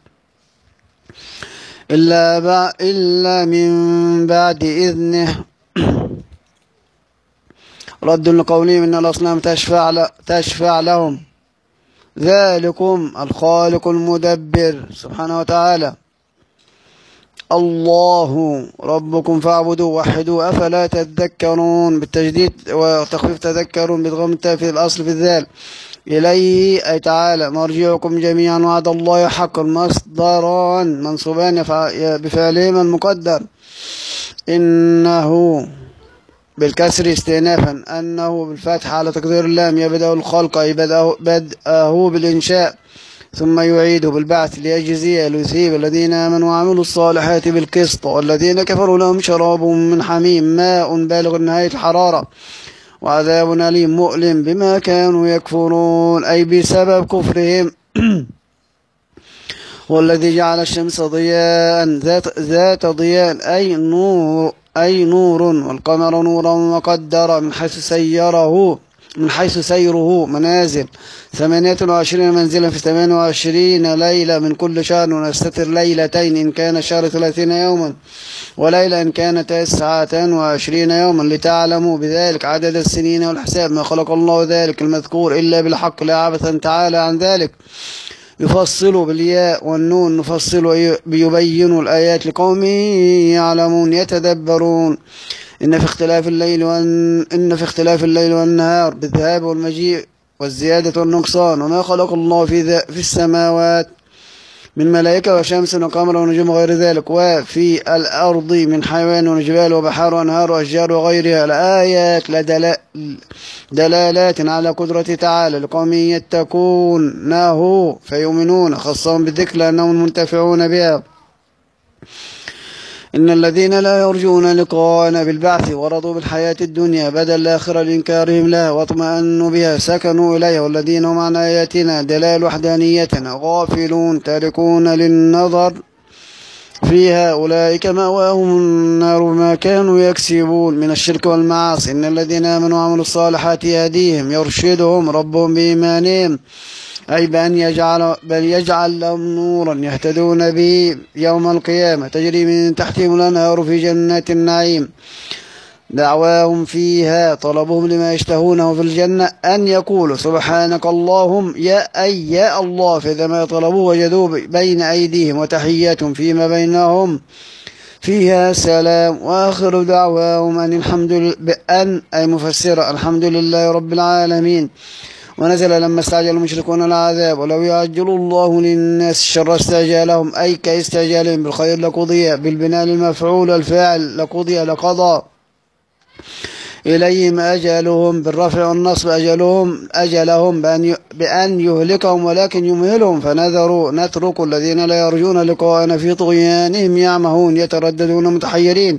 إلا إلا من بعد إذنه. رد لقولهم إن الأصنام تشفع تشفع لهم ذلكم الخالق المدبر سبحانه وتعالى. الله ربكم فاعبدوا وحدوا أفلا تذكرون بالتجديد وتخفيف تذكرون بضم التاء في الأصل في الذال. إليه أي تعالى مرجعكم جميعا وعد الله حق مصدران منصوبان بفعلهما المقدر إنه بالكسر استئنافا أنه بالفتح على تقدير اللام يبدأ الخلق أي بدأه بالإنشاء ثم يعيده بالبعث ليجزي ليثيب الذين آمنوا وعملوا الصالحات بالقسط والذين كفروا لهم شراب من حميم ماء بالغ نهاية الحرارة وعذاب أليم مؤلم بما كانوا يكفرون، أي بسبب كفرهم. والذي جعل الشمس ضياء ذات, ذات ضياء أي نور أي نور والقمر نورا وقدر من حيث سيره من حيث سيره منازل ثمانية وعشرين منزلا في ثمان وعشرين ليلة من كل شهر، ونستتر ليلتين إن كان الشهر ثلاثين يوما وليلة إن كان تسعة وعشرين يوما، لتعلموا بذلك عدد السنين والحساب. ما خلق الله ذلك المذكور إلا بالحق لا عبثا تعالى عن ذلك. يفصل بالياء والنون، نفصل بيبين الآيات لقوم يعلمون يتدبرون. إن في اختلاف الليل وان إن في اختلاف الليل والنهار بالذهاب والمجيء والزيادة والنقصان، وما خلق الله في, في السماوات من ملائكة وشمس وقمر ونجوم وغير ذلك، وفي الأرض من حيوان وجبال وبحار وأنهار وأشجار وغيرها لآيات دلالات على قدرته تعالى لقوم يتقونه فيؤمنون، خصهم بالذكر لأنهم منتفعون بها. إن الذين لا يرجون لقاءنا بالبعث ورضوا بالحياة الدنيا بدل الآخرة لإنكارهم لها واطمأنوا بها سكنوا إليها، والذين هم عن آياتنا دلال وحدانيتنا غافلون تاركون للنظر فيها أولئك مأواهم النار بما كانوا يكسبون من الشرك والمعاصي. إن الذين آمنوا وعملوا الصالحات يهديهم يرشدهم ربهم بإيمانهم، أي بأن يجعل, بل يجعل لهم نورا يهتدون به يوم القيامة تجري من تحتهم الأنهار في جنات النعيم. دعواهم فيها طلبهم لما يشتهونه في الجنة أن يقولوا سبحانك اللهم يا أي يا الله، فإذا ما طلبوا وجدوا بين أيديهم وتحياتهم فيما بينهم فيها سلام. وآخر دعواهم أن الحمد لله بأن أي مفسرة الحمد لله رب العالمين. ونزل لما استعجل المشركون العذاب ولو يعجل الله للناس الشر استعجالهم، أي كاستعجالهم بالخير لقضي بالبناء للمفعول والفاعل لقضي لقضى إليهم أجلهم بالرفع والنصب أجلهم أجلهم بأن بأن يهلكهم ولكن يمهلهم. فنذروا نترك الذين لا يرجون لقاءنا في طغيانهم يعمهون يترددون متحيرين.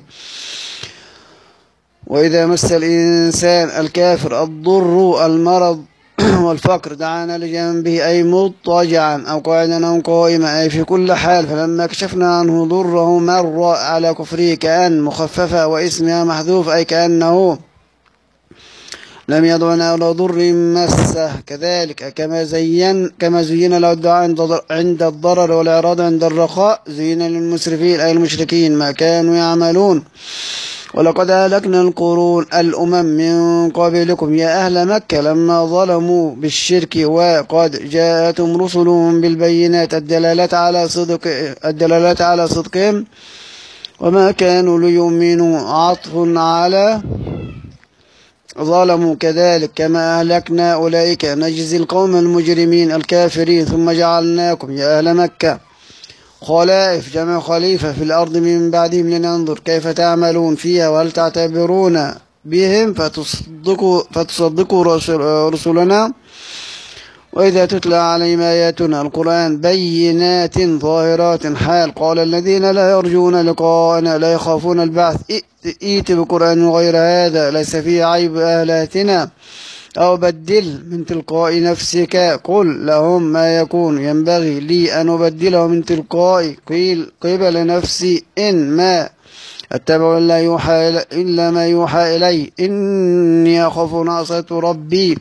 وإذا مس الإنسان الكافر الضر المرض والفقر دعانا لجنبه أي مضطجعا أو قاعدا أو قائما، أي في كل حال. فلما كشفنا عنه ضره مر على كفره كأن مخففة واسمها محذوف، أي كأنه لم يدعنا إلى ضر مسه. كذلك كما زين كما زين له الدعاء عند الضرر والإعراض عند الرخاء زين للمسرفين أي المشركين ما كانوا يعملون. ولقد أهلكنا القرون الأمم من قبلكم يا أهل مكة لما ظلموا بالشرك وقد جاءتهم رسلهم بالبينات الدلالات على صدق الدلالات على صدقهم وما كانوا ليؤمنوا عطف على ظلموا. كذلك كما أهلكنا أولئك نجزي القوم المجرمين الكافرين. ثم جعلناكم يا أهل مكة خلائف جمع خليفة في الأرض من بعدهم لننظر كيف تعملون فيها وهل تعتبرون بهم فتصدقوا, فتصدقوا رسلنا. وإذا تتلى عليهم آياتنا القرآن بينات ظاهرات حال قال الذين لا يرجون لقاءنا لا يخافون البعث ائت بقرآن غير هذا ليس فيه عيب آلهتنا أو بدل من تلقاء نفسك قل لهم ما يكون ينبغي لي أن أبدله من تلقاء قيل قبل نفسي إن ما أتبع إلا, يوحى إلا ما يوحى إلي إني أخاف عصيت ربي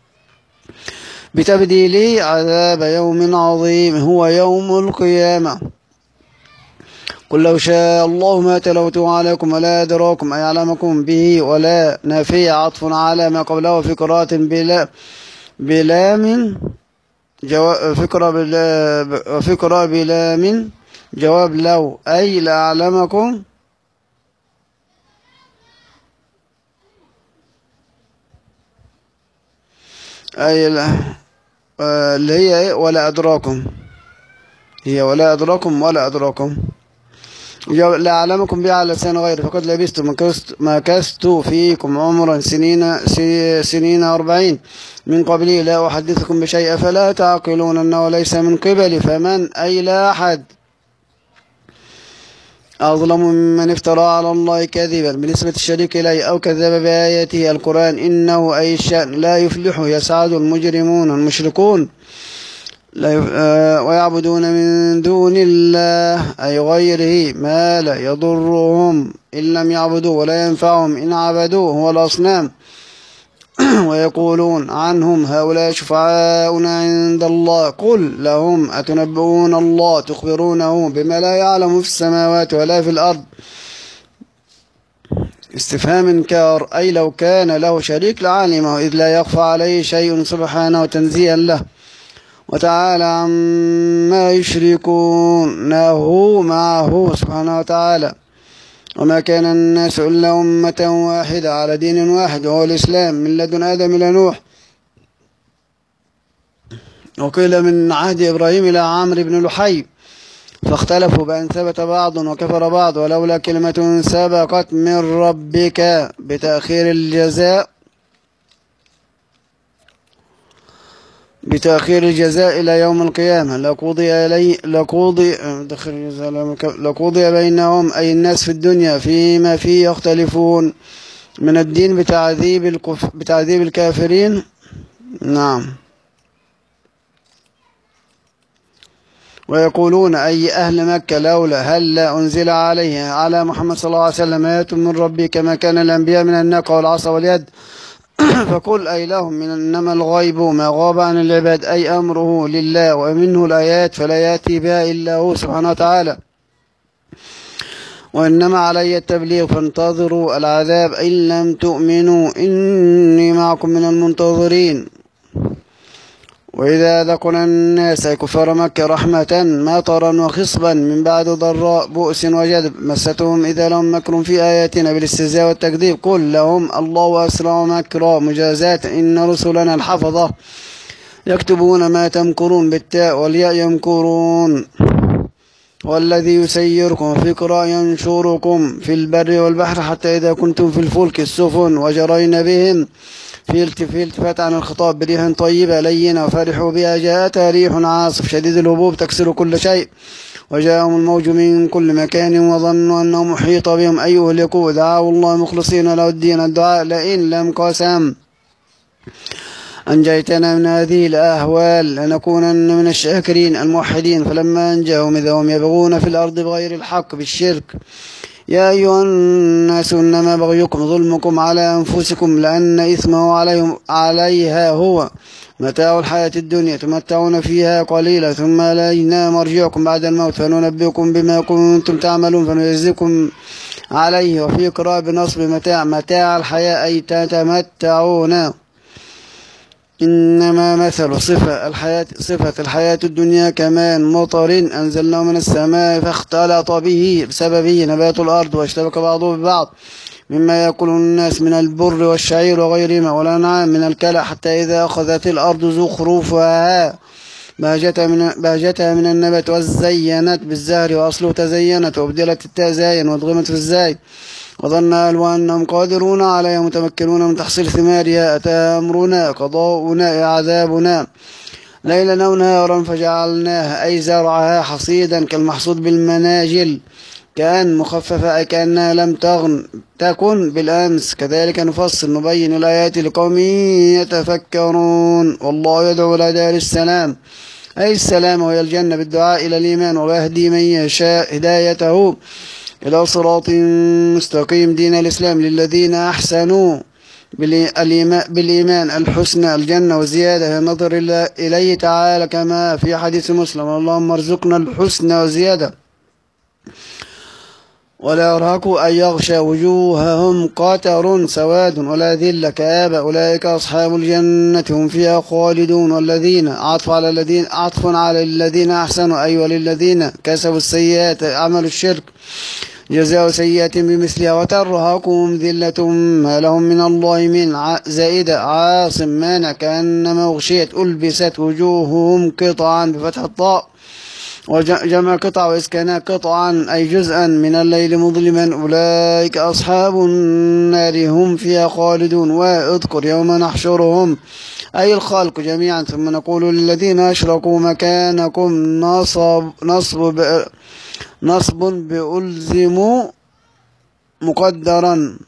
بتبديلي عذاب يوم عظيم هو يوم القيامة. قل لو شاء الله ما تلوته عليكم ولا أدراكم أي علمكم به ولا نافية عطف على ما قبله في قراءة بلا بلام جواب فكرة بلا فكرة بلام جواب لو أي لأعلمكم أي اللي هي ولا أدراكم هي ولا أدراكم ولا أدراكم لا أعلمكم بها على لسان غير فقد لبست ما كست فيكم عمرا سنين سنين أربعين من قبلي لا أحدثكم بشيء فلا تعقلون أنه ليس من قبلي فمن أي لا أحد أظلم ممن افترى على الله كذبا بنسبة الشريك إليه أو كذب بآياته القرآن إنه أي الشأن لا يفلح يسعد المجرمون المشركون لا يف... آه ويعبدون من دون الله أي غيره ما لا يضرهم إن لم يعبدوه ولا ينفعهم إن عبدوه هو الأصنام ويقولون عنهم هؤلاء شفعاؤنا عند الله قل لهم أتنبئون الله تخبرونه بما لا يعلم في السماوات ولا في الأرض استفهام إنكار أي لو كان له شريك لعلمه إذ لا يخفى عليه شيء سبحانه تنزيها له وتعالى عما يشركونه معه سبحانه وتعالى وما كان الناس إلا أمة واحدة على دين واحد وهو الإسلام من لدن آدم إلى نوح وقيل من عهد إبراهيم إلى عمرو بن لحي فاختلفوا بأن ثبت بعض وكفر بعض ولولا كلمة سبقت من ربك بتأخير الجزاء بتأخير الجزاء إلى يوم القيامة لقضي إليه لقضي لقضي بينهم أي الناس في الدنيا فيما فيه يختلفون من الدين بتعذيب الكف بتعذيب الكافرين. نعم. ويقولون أي أهل مكة لولا هل لا أنزل عليه على محمد صلى الله عليه وسلم آيات من ربي كما كان الأنبياء من الناقة والعصا واليد فقل أي لهم من إنما الغيب ما غاب عن العباد أي أمره لله ومنه الآيات فلا يأتي بها إلا هو سبحانه وتعالى وإنما علي التبليغ فانتظروا العذاب إن لم تؤمنوا إني معكم من المنتظرين. وإذا ذقنا الناس كفار مكة رحمة مطرا وخصبا من بعد ضراء بؤس وجدب مستهم إذا لهم مكر في آياتنا بالاستهزاء والتكذيب قل لهم الله أسرع مكرا مجازاة إن رسلنا الحفظة يكتبون ما تمكرون بالتاء والياء يمكرون والذي يسيركم في قراء ينشركم في البر والبحر حتى إذا كنتم في الفلك السفن وجرين بهم في التفات عن الخطاب بريح طيبة لينة وفرحوا بها جاءتها ريح عاصف شديد الهبوب تكسر كل شيء وجاءهم الموج من كل مكان وظنوا أنه محيط بهم أي يهلكوا دعوا الله مخلصين له الدين الدعاء لئن لم قسم أنجيتنا من هذه الأهوال لنكونن من الشاكرين الموحدين فلما أنجاهم إذا هم يبغون في الأرض بغير الحق بالشرك يا أيها الناس إنما بغيكم ظلمكم على أنفسكم لأن إثمه عليهم عليها هو متاع الحياة الدنيا تمتعون فيها قليلا ثم إلينا مرجعكم بعد الموت فننبئكم بما كنتم تعملون فنجزيكم عليه. وفي قراءة بنصب متاع متاع الحياة أي تتمتعون إنما مثل صفة الحياة صفة الحياة الدنيا كمان مطر أنزلناه من السماء فاختلط به بسببه نبات الأرض واشتبك بعضه ببعض مما يأكل الناس من البر والشعير وغيرهما والأنعام من الكلى حتى إذا أخذت الأرض زخرفها بهجتها من, بهجتها من النبات وزينت بالزهر وأصله تزينت وابدلت التاء زاين وادغمت في الزاي وظن أهلها أنهم قادرون عليها متمكنون من تحصيل ثمارها أتى أمرنا قضاؤنا عذابنا ليلا أو نهارا فجعلناها أي زرعها حصيدا كالمحصود بالمناجل كأن مخففة أي كأنها لم تغن تكن بالأمس كذلك نفصل نبين الآيات لقوم يتفكرون. والله يدعو إلى دار السلام أي السلام وهي الجنة بالدعاء إلى الإيمان ويهدي من يشاء هدايته إلى صراط مستقيم دين الإسلام للذين أحسنوا بالإيمان الحسنى الجنة وزيادة النظر إليه تعالى كما في حديث مسلم اللهم ارزقنا الحسنى وزيادة ولا يرهقوا أن يغشى وجوههم قتر سواد ولا ذل كآبة أولئك أصحاب الجنة هم فيها خالدون. والذين عطف على الذين عطف على الذين أحسنوا أي وللذين كسبوا السيئات عملوا الشرك جزاء سيئة بمثلها وترهقهم ذلة ما لهم من الله من زائدة عاصم مانع كأنما أغشيت ألبست وجوههم قطعا بفتح الطاء وجمع قطع وإسكانها قطعا أي جزءا من الليل مظلما أولئك أصحاب النار هم فيها خالدون. واذكر يوم نحشرهم أي الخلق جميعا ثم نقول للذين أشركوا مكانكم نصب, نصب نصب بألزم مقدرا.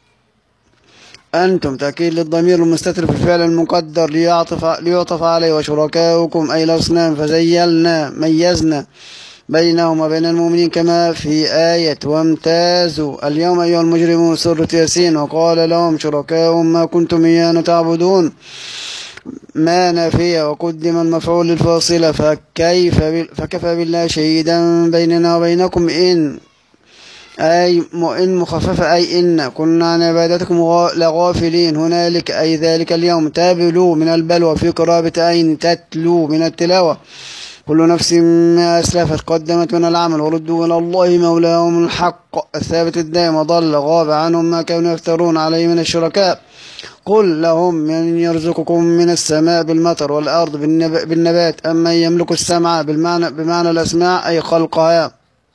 أنتم تأكيد للضمير المستتر في الفعل المقدر ليعطف, ليعطف عليه. وشركاؤكم أي الأصنام فزيلنا ميزنا بينهم وبين المؤمنين كما في آية وامتازوا اليوم أيها المجرمون سورة ياسين. وقال لهم شركاؤهم ما كنتم إيانا تعبدون ما نافية وقدم المفعول للفاصلة فكيف فكفى بالله شهيدا بيننا وبينكم إن أي إن مخففة أي إن كنا عن عبادتكم لغافلين. هنالك أي ذلك اليوم تابلوا من البلوى في قرابة أين تتلو من التلاوة. كل نفس ما أسلفت قدمت من العمل وردوا إلى الله مولاهم الحق الثابت الدائم وضل غاب عنهم ما كانوا يفترون عليه من الشركاء. قل لهم من يرزقكم من السماء بالمطر والأرض بالنبات أم من يملك السمع بالمعنى بمعنى الأسماع أي خلقها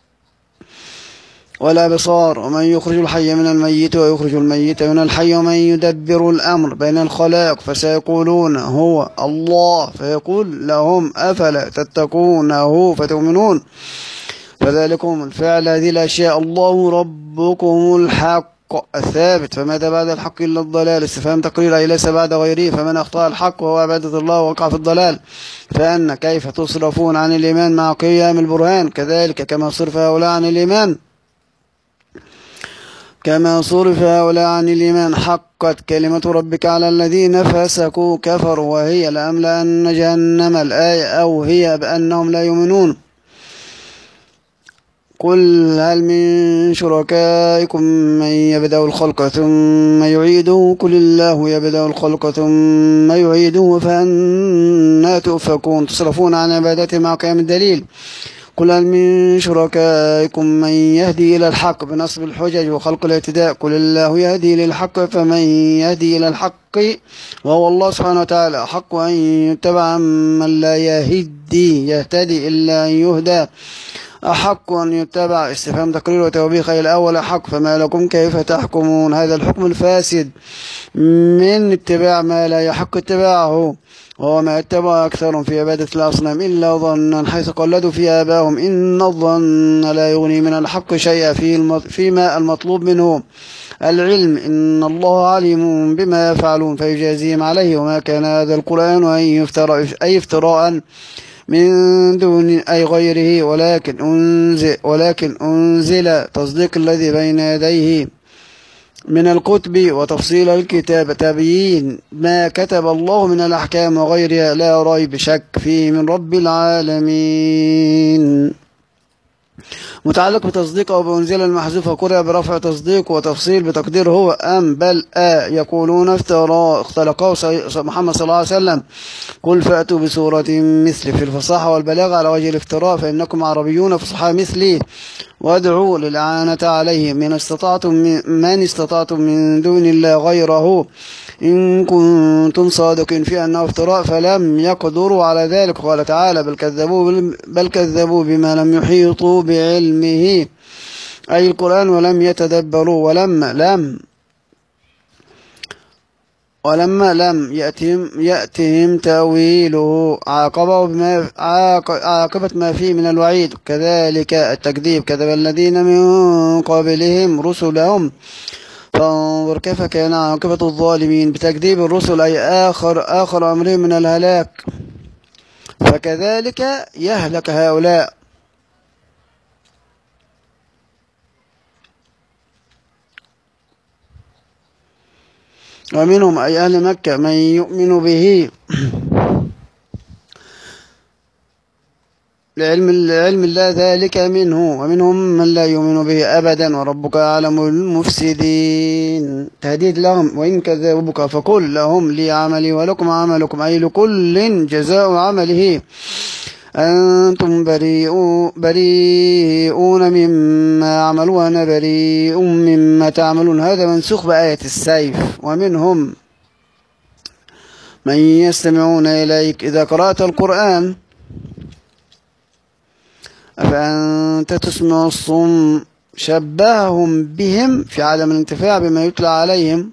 والأبصار ومن يخرج الحي من الميت ويخرج الميت من الحي ومن يدبر الأمر بين الخلائق فسيقولون هو الله فيقول لهم أفلا تتقونه فتؤمنون. فذلكم الفعل هذه الأشياء الله ربكم الحق الثابت فماذا بعد الحق إلا الضلال. استفهام تقرير أي ليس بعد غيره. فمن أخطأ الحق وهو عبادة الله وقع في الضلال. فأن كيف تصرفون عن الإيمان مع قيام البرهان كذلك كما صرف هؤلاء عن الإيمان كما صرف هؤلاء عن الإيمان. حقت كلمة ربك على الذين فسقوا كفروا وهي لأملأن جهنم الآية أو هي بأنهم لا يؤمنون. قل هل من شركائكم من يبدأ الخلق ثم يعيده قل الله يبدأ الخلق ثم يعيده فأنى تؤفكون. تصرفون عن عبادته مع قيام الدليل. قل هل من شركائكم من يهدي إلى الحق بنصب الحجج وخلق الاعتداء. قل الله يهدي للحق فمن يهدي إلى الحق وهو الله سبحانه وتعالى حق أن يتبع من لا يهدي يهتدي إلا أن يهدى أحق أن يتبع. استفهام تقرير وتوبيخ أي الأول حق فما لكم كيف تحكمون. هذا الحكم الفاسد من اتباع ما لا يحق اتباعه وهو ما اتبع أكثر في عبادة الأصنام إلا ظنا حيث قلدوا في آبائهم إن الظن لا يغني من الحق شيئا فيما المطلوب منه العلم إن الله عليم بما يفعلون فيجازيهم عليه. وما كان هذا القرآن أن يفترى أي افتراء من دون أي غيره ولكن أنزل, ولكن أنزل تصديق الذي بين يديه من الكتب وتفصيل الكتاب تبيين ما كتب الله من الأحكام وغيرها لا ريب شك فيه من رب العالمين. متعلق بتصديق أو بأنزل المحذوفة قرأ برفع تصديق وتفصيل بتقدير هو أم بل آ يقولون افترى اختلقه محمد صلى الله عليه وسلم. قل فأتوا بسورة مثل في الفصاحة والبلاغة على وجه الافتراء فإنكم عربيون فصحى مثلي وادعوا للإعانة عليه من استطعتم من استطعتم من دون الله غيره إن كنتم صادقين في أنه افتراء فلم يقدروا على ذلك. قال تعالى بل كذبوا, بل كذبوا بما لم يحيطوا بعلمه أي القرآن ولم يتدبروا ولما لم ولما لم يأتهم, يأتهم تأويله عاقبه بما عاقبة ما فيه من الوعيد. كذلك التكذيب كذب الذين من قبلهم رسلهم فانظر كيف كان عاقبة الظالمين بتكذيب الرسل أي آخر آخر أمرهم من الهلاك فكذلك يهلك هؤلاء. ومنهم أي أهل مكة من يؤمن به لعلم العلم الله ذلك منه ومنهم من لا يؤمن به أبدا وربك أعلم المفسدين. تهديد لهم وإن كذبوك فقل لهم لي عملي ولكم عملكم أي لكل جزاء عمله أنتم بريئون, بريئون مما عملوا وأنا بريء مما تعملون. هذا منسوخ بآية السيف. ومنهم من يستمعون إليك إذا قرأت القرآن أفأنت تسمع الصم شبههم بهم في عدم الانتفاع بما يتلى عليهم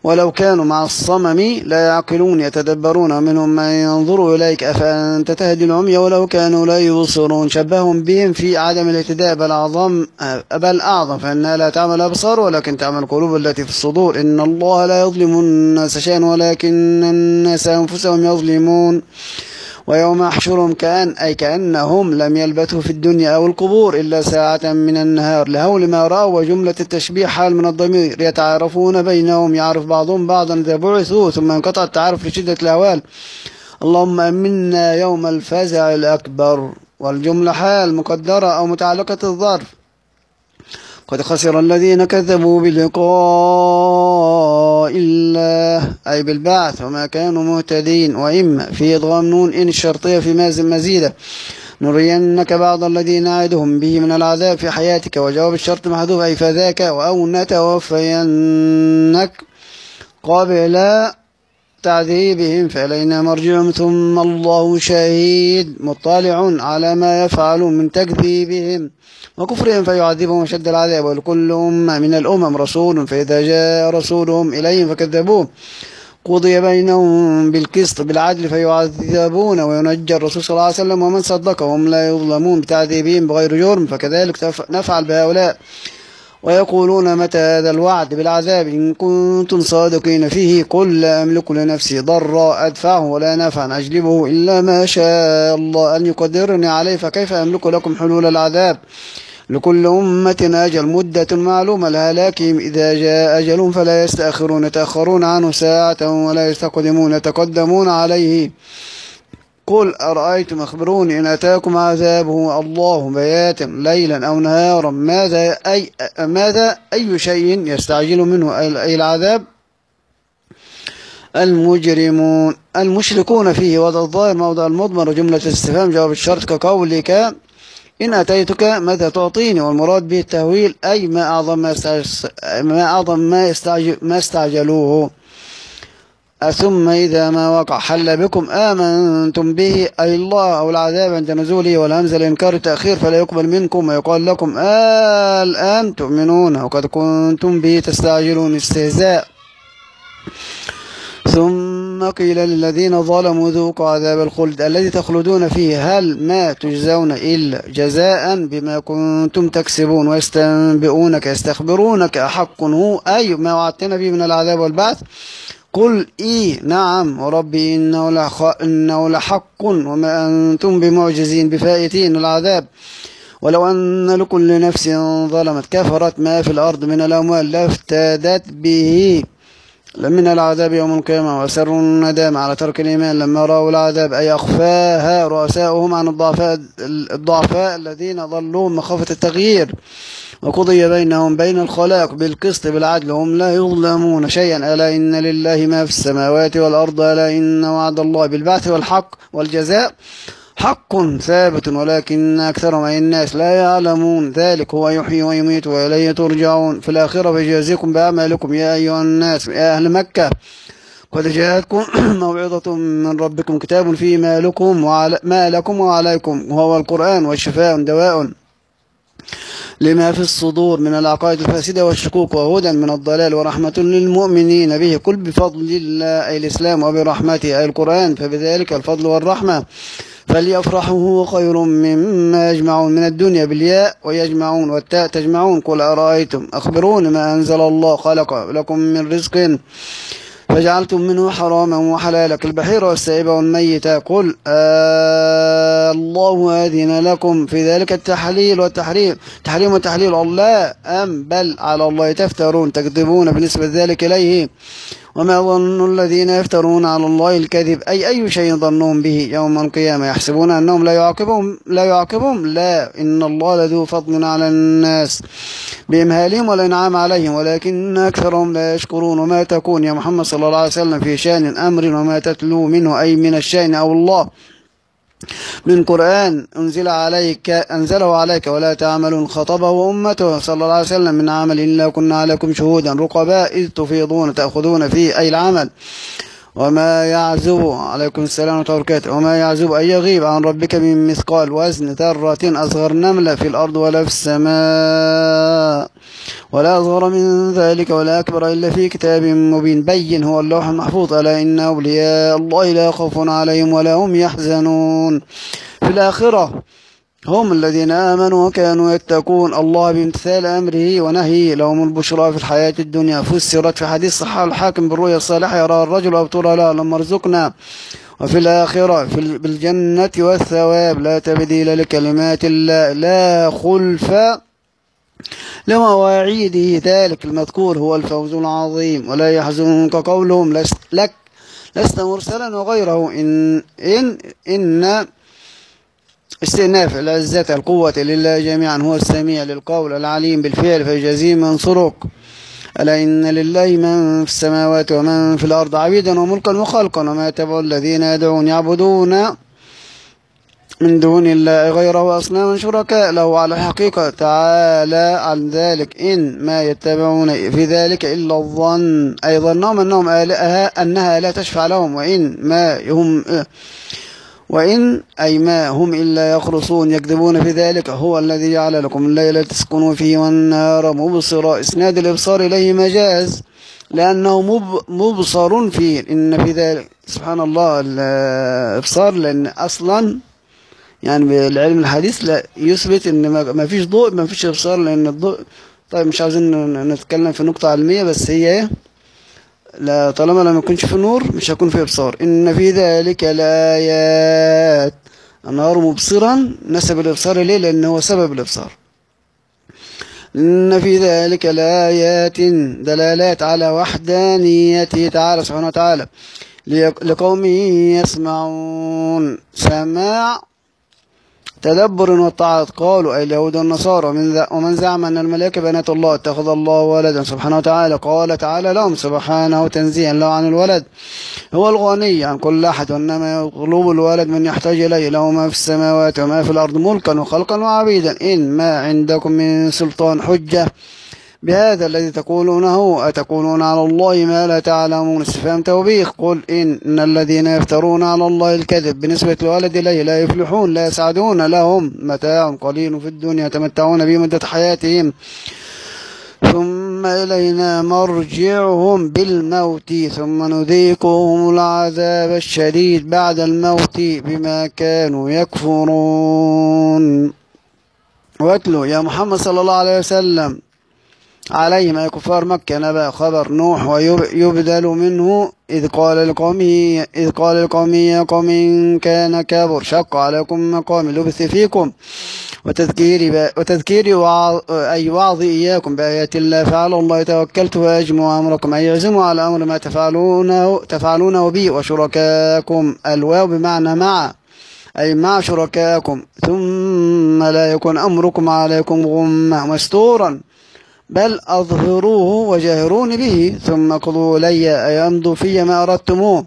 ولو كانوا مع الصمم لا يعقلون يتدبرون، منهم من ينظر إليك أفأنت تهدي العمي ولو كانوا لا يبصرون. شبههم بهم في عدم الاهتداء، بل أعظم بل أعظم فإنها لا تعمل الأبصار ولكن تعمل القلوب التي في الصدور. إن الله لا يظلم الناس شيئا ولكن الناس أنفسهم يظلمون. ويوم يحشرهم كأن أي كأنهم لم يلبثوا في الدنيا أو القبور إلا ساعة من النهار لهول ما رأوا. وجملة التشبيه حال من الضمير. يتعارفون بينهم، يعرف بعضهم بعضا إذا بعثوا، ثم انقطع التعارف لشدة الأهوال. اللهم أمنا يوم الفزع الأكبر. والجملة حال مقدرة أو متعلقة الظرف. قد خسر الذين كذبوا بلقاء الله أي بالبعث وما كانوا مهتدين. وإما في إضغام نون إن الشرطية في ماز مزيدة. نرينك بعض الذين نعدهم به من العذاب في حياتك، وجواب الشرط محذوف أي فذاك، أو نتوفينك قبل تعذيبهم فإلينا مرجعهم ثم الله شهيد مطلع على ما يفعلون من تكذيبهم وكفرهم فيعذبهم وشد العذاب. ولكل أمة من الأمم رسول، فإذا جاء رسولهم إليهم فكذبوه قضي بينهم بالقسط بالعدل فيعذبون وينجى الرسول صلى الله عليه وسلم ومن صدقهم لا يظلمون بتعذيبهم بغير جرم. فكذلك نفعل بهؤلاء. ويقولون متى هذا الوعد بالعذاب إن كنتم صادقين فيه. قل لا أملك لنفسي ضرا أدفعه ولا نفعا أجلبه إلا ما شاء الله أن يقدرني عليه، فكيف أملك لكم حلول العذاب. لكل أمة أجل مدة معلومة لهلاكهم إذا جاء أجل فلا يستأخرون يتأخرون عنه ساعة ولا يستقدمون يتقدمون عليه. قل أرأيتم أخبروني إن أتاكم عذابه الله بياتا ليلا أو نهارا ماذا أي, ماذا أي شيء يستعجل منه أي العذاب. المجرمون المشركون فيه وضع الظاهر موضع المضمر وجملة الاستفهام جواب الشرط كقولك إن أتيتك ماذا تعطيني، والمراد به التهويل أي ما أعظم ما, ما, أعظم ما, استعجل ما استعجلوه. ثم إذا ما وقع حل بكم آمنتم به أي الله أو العذاب عند نزوله، والهمزة لإنكار التأخير فلا يقبل منكم ويقال لكم آه الآن تؤمنون وقد كنتم به تستعجلون استهزاء. ثم قيل للذين ظلموا ذوقوا عذاب الخلد الذي تخلدون فيه هل ما تجزون إلا جزاء بما كنتم تكسبون. ويستنبئونك يستخبرونك أحق هو أي ما وعدتنا به من العذاب والبعث. قل إيه نعم وربي إنه, لخ... إنه لحق وما أنتم بمعجزين بفائتين العذاب. ولو أن لكل نفس ظلمت كفرت ما في الأرض من الأموال لافتدت به من العذاب يوم القيامة وأسروا الندامة على ترك الإيمان لما رأوا العذاب أي أخفاها رؤساؤهم عن الضعفاء, الضعفاء الذين ظلوا مخافة التغيير. وقضي بينهم بين الخلائق بالقسط بالعدل هم لا يظلمون شيئا. ألا إن لله ما في السماوات والأرض ألا إن وعد الله بالبعث والحق والجزاء حق ثابت ولكن أكثرهم أي الناس لا يعلمون. ذلك هو يحيي ويميت وإليه ترجعون. في الآخرة فيجازيكم بأعمالكم يا أيها الناس يا أهل مكة قد جاءتكم موعظة من ربكم كتاب فيه ما لكم, وعلى ما لكم وعليكم وهو القرآن والشفاء دواء لما في الصدور من العقائد الفاسدة والشكوك وهدى من الضلال ورحمة للمؤمنين به. كل بفضل الله أي الإسلام وبرحمته أي القرآن فبذلك الفضل والرحمة فليفرحوا هو خير مما يجمعون من الدنيا بالياء ويجمعون والتاء تجمعون. قل أرأيتم أخبرون ما أنزل الله خلق لكم من رزق فجعلتم منه حراما وحلالا كالبحيرة والسائبة والميتة. قل آه الله أذن لكم في ذلك التحليل والتحريم تحريم وتحليل الله أم بل على الله تفترون تكذبون بنسبة ذلك إليه. وما ظن الذين يفترون على الله الكذب أي أي شيء ظنهم به يوم القيامة يحسبون أنهم لا يعاقبهم لا يعاقبهم لا إن الله لذو فضل على الناس بإمهالهم والإنعام عليهم ولكن أكثرهم لا يشكرون. وما تكون يا محمد صلى الله عليه وسلم في شأن أمر وما تتلو منه أي من الشأن أو الله من قرآن أنزل عليك أنزله عليك ولا تعملون خطبه أمته صلى الله عليه وسلم من عمل إلا كنا عليكم شهودا رقباء إذ تفيضون تأخذون فيه أي العمل. وما يعزب عليكم السلام ورحمة الله وبركاته وما يعزب أن يغيب عن ربك من مثقال وزن ذرة أصغر نملة في الأرض ولا في السماء ولا أصغر من ذلك ولا أكبر إلا في كتاب مبين بين هو اللوح المحفوظ ألا إن أولياء الله لا خوف عليهم ولا هم يحزنون في الآخرة هم الذين آمنوا وكانوا يتقون الله بامتثال أمره ونهيه لهم البشرى في الحياة الدنيا فسرت في حديث صحيح الحاكم بالرؤيا الصالحة يرى الرجل أبطر لا لما ارزقنا وفي الآخرة في بالجنة والثواب لا تبديل لكلمات الله لا خلف لمواعيده ذلك المذكور هو الفوز العظيم ولا يحزنك قولهم لست لك لست مرسلا وغيره إن إن إن استئناف العزة القوة لله جميعا هو السميع للقول العليم بالفعل فيجازيه من صرق ألا إن لله من في السماوات ومن في الأرض عبيدا وملكا وخلقا وما يتبع الذين يدعون يعبدون من دون الله غيره أصناما شركاء له على الحقيقة تعالى عن ذلك إن ما يتبعون في ذلك إلا الظن أي ظنهم أنهم آلهة أنها لا تشفع لهم وإن ما هم وإن أي ما هم إلا يخرصون يكذبون في ذلك هو الذي جعل لكم الليل تسكنوا فيه والنهار مبصرا إسناد الإبصار إليه مجاز لأنه مب مبصر فيه إن في ذلك سبحان الله الإبصار لأن أصلا يعني بالعلم الحديث لا يثبت إن ما فيش ضوء ما فيش إبصار لأن الضوء طيب مش عاوزين نتكلم في نقطة علمية بس هي لا طالما لم يكونش في نور مش هيكون في إبصار إن في ذلك لآيات النهار مبصرا نسب الإبصار ليه لأنه هو سبب الإبصار إن في ذلك لآيات دلالات على وحدانيته تعالى سبحانه وتعالى لقوم يسمعون سماع تدبر والطاعات قالوا أي اليهود والنصارى ومن زعم أن الملائكة بنات الله اتخذ الله ولدا سبحانه وتعالى قال تعالى لهم سبحانه تنزيها له عن الولد هو الغني عن كل أحد وإنما يطلب الولد من يحتاج إليه له ما في السماوات وما في الأرض ملكا وخلقا وعبيدا إن ما عندكم من سلطان حجة بهذا الذي تقولونه أتقولون على الله ما لا تعلمون استفهام توبيخ قل إن, إن الذين يفترون على الله الكذب بالنسبة للولد إليه لا يفلحون لا يسعدون لهم متاع قليل في الدنيا يتمتعون به مدة حياتهم ثم إلينا مرجعهم بالموت ثم نذيقهم العذاب الشديد بعد الموت بما كانوا يكفرون واتلو يا محمد صلى الله عليه وسلم عليهم أي كفار مكة نبأ خبر نوح ويبدل منه إذ قال لقومه إذ قال لقومه يا قوم إن كان كبر شق عليكم مقامي لبث فيكم وتذكيري وتذكيري وعظ أي وعظ إياكم بآيات الله فعلى الله توكلت وأجمع أمركم أي يعزموا على أمر ما تفعلونه تفعلونه بي وشركاكم الواو بمعنى مع أي مع شركاكم ثم لا يكون أمركم عليكم غمة مستورا بل أظهروه وجاهرون به ثم قضوا إلي أي أمضوا في ما أردتموه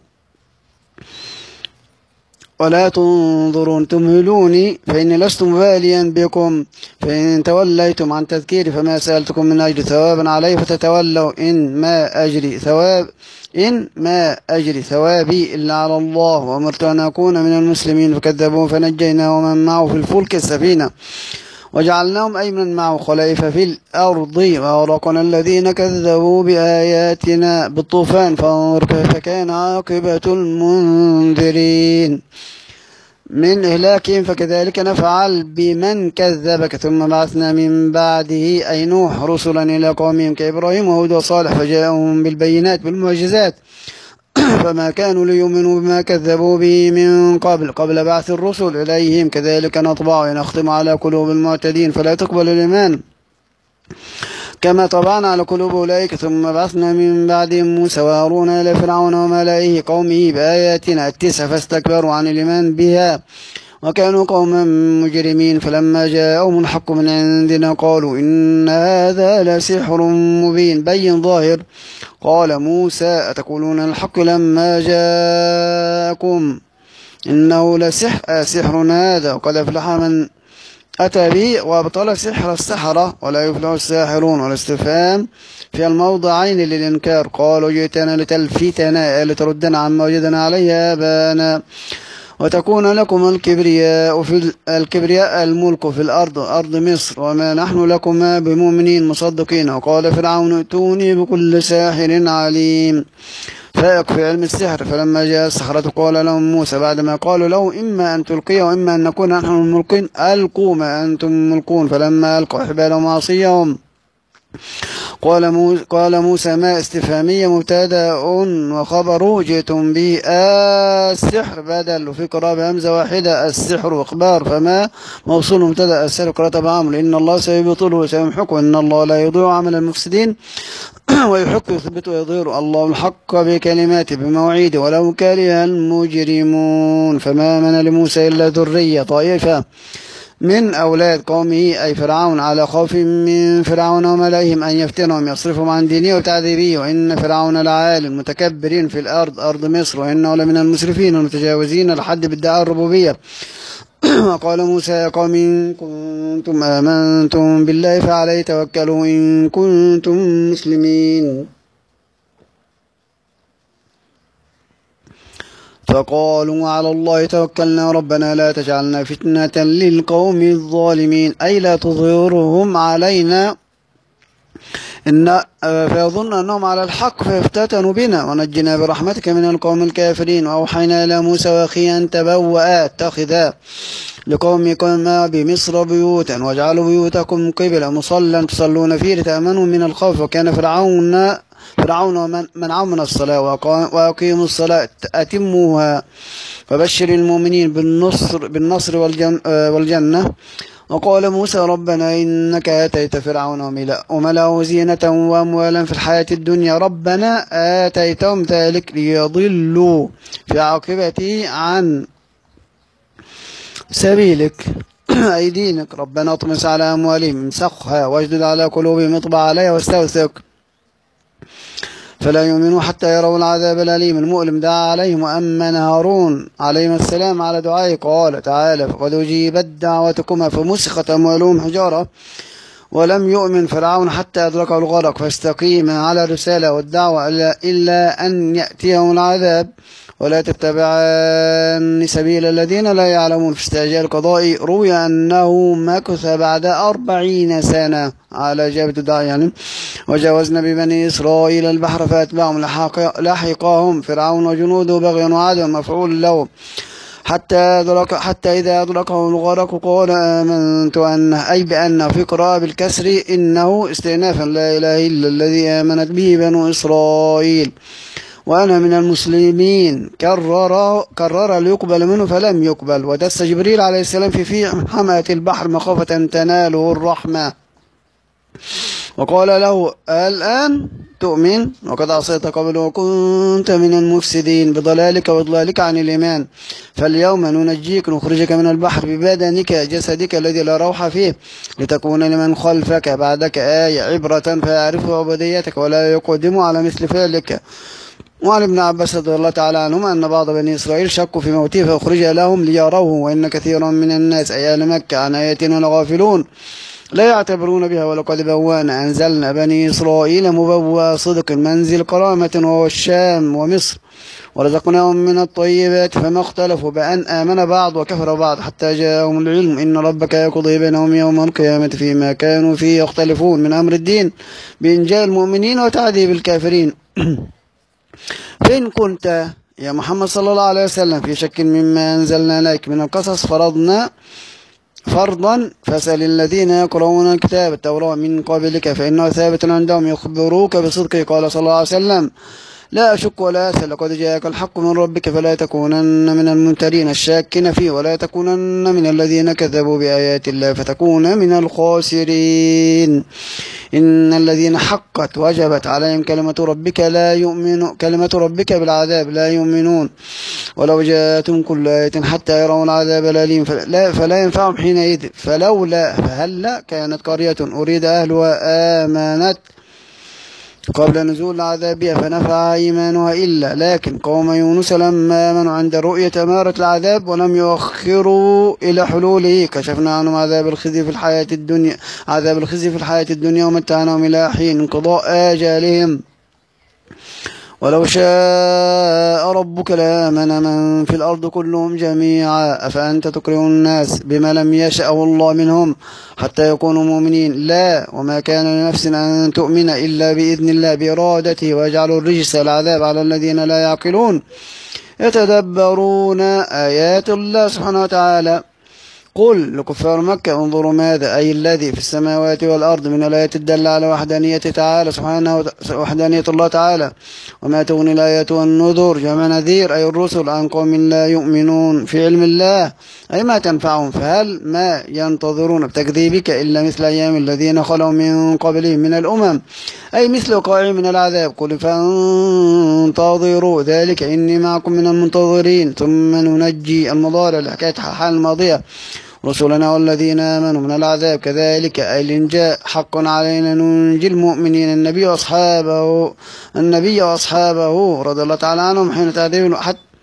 ولا تنظرون تمهلوني فإني لست مباليا بكم فإن توليتم عن تذكيري فما سألتكم من أجل ثوابا عليه فتتولوا إن ما أجري ثواب إن ما أجري ثوابي إلا على الله وأمرت أن أكون من المسلمين فكذبوا فنجينا ومن معه في الفلك السفينة وجعلناهم أيمنا معه خلائف في الأرض وأغرقنا الذين كذبوا بآياتنا بالطوفان فانظر كيف كان عاقبة المنذرين من إهلاكهم فكذلك نفعل بمن كذبك ثم بعثنا من بعده أي نوح رسلا إلى قومهم كإبراهيم وهود وصالح فجاءهم بالبينات بالمعجزات فما كانوا ليؤمنوا بما كذبوا به من قبل قبل بعث الرسل إليهم كذلك نطبع ونختم على قلوب المعتدين فلا تقبل الإيمان كما طبعنا على قلوب أولئك ثم بعثنا من بعدهم موسى وهارون إلى فرعون وملئه قومه بآياتنا التسع فاستكبروا عن الإيمان بها وكانوا قوما مجرمين فلما جاءهم الحق من عندنا قالوا إن هذا لسحر مبين بين ظاهر قال موسى أتقولون الحق لما جاءكم إنه لسحر سحر هذا وقد أفلح من أتى به وأبطل سحر السحرة ولا يفلح الساحرون. والاستفهام في الموضعين للإنكار. قالوا جئتنا لتلفتنا لتردنا عما وجدنا عليه آباءنا وتكون لكم الكبرياء في الكبرياء الملك في الأرض أرض مصر وما نحن لكما بمؤمنين مصدقين. وقال فرعون ائتوني بكل ساحر عليم فائق في علم السحر. فلما جاء السحرة قال لهم موسى بعدما قالوا له إما أن تلقي وإما أن نكون نحن الملقين ألقوا ما أنتم ملقون. فلما ألقوا حبالهم وعصيهم قال موسى, قال موسى ما استفهامية مبتدأ وخبره جئتم به السحر بدل وفي قراءة بهمزة واحدة السحر إخبار فما موصول مبتدأ السحر قراءة بعمل إن الله سيبطله وسيمحقه إن الله لا يضيع عمل المفسدين ويحق يثبت ويظهر الله الحق بكلماته بموعيده ولو كره المجرمون. فما من لموسى إلا ذرية طائفة من أولاد قومه أي فرعون على خوف من فرعون وملئهم أن يفتنهم يصرفهم عن دينه وتعذيبه. وإن فرعون لعال المتكبرين في الأرض أرض مصر وإنه لمن المسرفين المتجاوزين لحد بادعاء الربوبية. وقال موسى يا قوم إن كنتم آمنتم بالله فعليه توكلوا إن كنتم مسلمين. فقالوا على الله توكلنا ربنا لا تجعلنا فتنة للقوم الظالمين أي لا تظهرهم علينا إن فيظن أنهم على الحق فيفتتنوا بنا ونجنا برحمتك من القوم الكافرين. وأوحينا إلى موسى وأخيه أن تبوأ اتخذا لقومكما بمصر بيوتا واجعلوا بيوتكم قبلا مصلى تصلون فيه لتأمنوا من الخوف. وكان فرعون فرعون ومن منعهم من الصلاة وأقيموا الصلاة أتموها. فبشر المؤمنين بالنصر بالنصر والجن والجنة. وقال موسى ربنا إنك آتيت فرعون وملأه زينة وأموالا في الحياة الدنيا ربنا آتيتهم ذلك ليضلوا في عاقبته عن سبيلك أي دينك ربنا اطمس على أموالهم امسخها واشدد على قلوبهم اطبع عليها واستوثق فلا يؤمنوا حتى يروا العذاب الأليم المؤلم. دعا عليهم وأمن هارون عليهم السلام على دعائه. قال تعالى فقد أجيبت دعوتكما فمسخت أموالهم حجارة ولم يؤمن فرعون حتى أدركه الغرق. فاستقيما على الرسالة والدعوة إلا أن يأتيهم العذاب ولا تتبعان سبيل الذين لا يعلمون. في استعجال القضاء روي أنه مكث بعد أربعين سنة على جابة الدعاء يعني. وجاوزنا ببني إسرائيل البحر فأتبعهم لحقهم فرعون وجنوده بغيا وعدوا مفعول له حتى أدرك حتى إذا أدركه الغرق قال آمنت أنه أي بأنه في قراءة بالكسر إنه استئنافا لا إله إلا الذي آمنت به بنو إسرائيل وأنا من المسلمين. كرر كرر ليقبل منه فلم يقبل. ودس جبريل عليه السلام في في حماة البحر مخافة أن تناله الرحمة وقال له الآن تؤمن وقد عصيت قبل وكنت من المفسدين بضلالك وإضلالك عن الإيمان فاليوم ننجيك نخرجك من البحر ببدنك جسدك الذي لا روح فيه لتكون لمن خلفك بعدك آية عبرة فيعرفوا عبوديتك ولا يقدم على مثل فعلك. وعن ابن عباس رضي الله تعالى عنهما أن بعض بني إسرائيل شكوا في موته فأخرج لهم ليروه وإن كثيرا من الناس أي أهل مكة عن آياتنا لغافلون لا يعتبرون بها. ولقد بوانا أنزلنا بني إسرائيل مبوى صدق منزل كرامة وهو الشام ومصر ورزقناهم من الطيبات فما اختلفوا بأن آمن بعض وكفر بعض حتى جاءهم العلم إن ربك يقضي بينهم يوم القيامة فيما كانوا فيه يختلفون من أمر الدين بإنجاء المؤمنين وتعذيب الكافرين. فإن كنت يا محمد صلى الله عليه وسلم في شك مما أنزلنا إليك من القصص فرضنا فرضا فسأل الذين يقرؤون الكتاب التوراة من قبلك فإنه ثابت عندهم يخبروك بصدقه. قال صلى الله عليه وسلم لا أشك ولا أسأل لقد جاءك الحق من ربك فلا تكونن من الممترين الشاكين فيه ولا تكونن من الذين كذبوا بآيات الله فتكون من الخاسرين. إن الذين حقت وجبت عليهم كلمة ربك لا يؤمنون كلمة ربك بالعذاب لا يؤمنون ولو جاءتهم كل آية حتى يرون العذاب الأليم فلا, فلا ينفعهم حينئذ فلولا فهلا كانت قرية أريد أهلها آمنت قبل نزول العذاب بها فنفع إيمانها إلا لكن قوم يونس لما آمنوا عند رؤية أمارة العذاب ولم يؤخروا إلى حلوله كشفنا عنهم عذاب الخزي في الحياة الدنيا عذاب الخزي في الحياة الدنيا ومتعناهم إلى حين انقضاء آجالهم. ولو شاء ربك لآمن من في الأرض كلهم جميعا أفأنت تكره الناس بما لم يشأه الله منهم حتى يكونوا مؤمنين لا وما كان لنفس أن تؤمن إلا بإذن الله بإرادته ويجعل الرجس العذاب على الذين لا يعقلون يتدبرون آيات الله سبحانه وتعالى. قل لكفار مكة انظروا ماذا أي الذي في السماوات والأرض من الآيات الدالة على وحدانية تعالى سبحانه وحدانية الله تعالى وما تغني الآيات والنذر جمع نذير أي الرسل عن قوم لا يؤمنون في علم الله أي ما تنفعهم فهل ما ينتظرون بتكذيبك إلا مثل أيام الذين خلوا من قبلهم من الأمم أي مثل وقائع من العذاب. قل فانتظروا ذلك إني معكم من المنتظرين ثم ننجي المضارع لحكاية حال الماضية رسلنا والذين آمنوا من العذاب كذلك أي الإنجاء حق علينا ننجي المؤمنين النبي وأصحابه النبي وأصحابه رضي الله تعالى عنهم حين تعذيب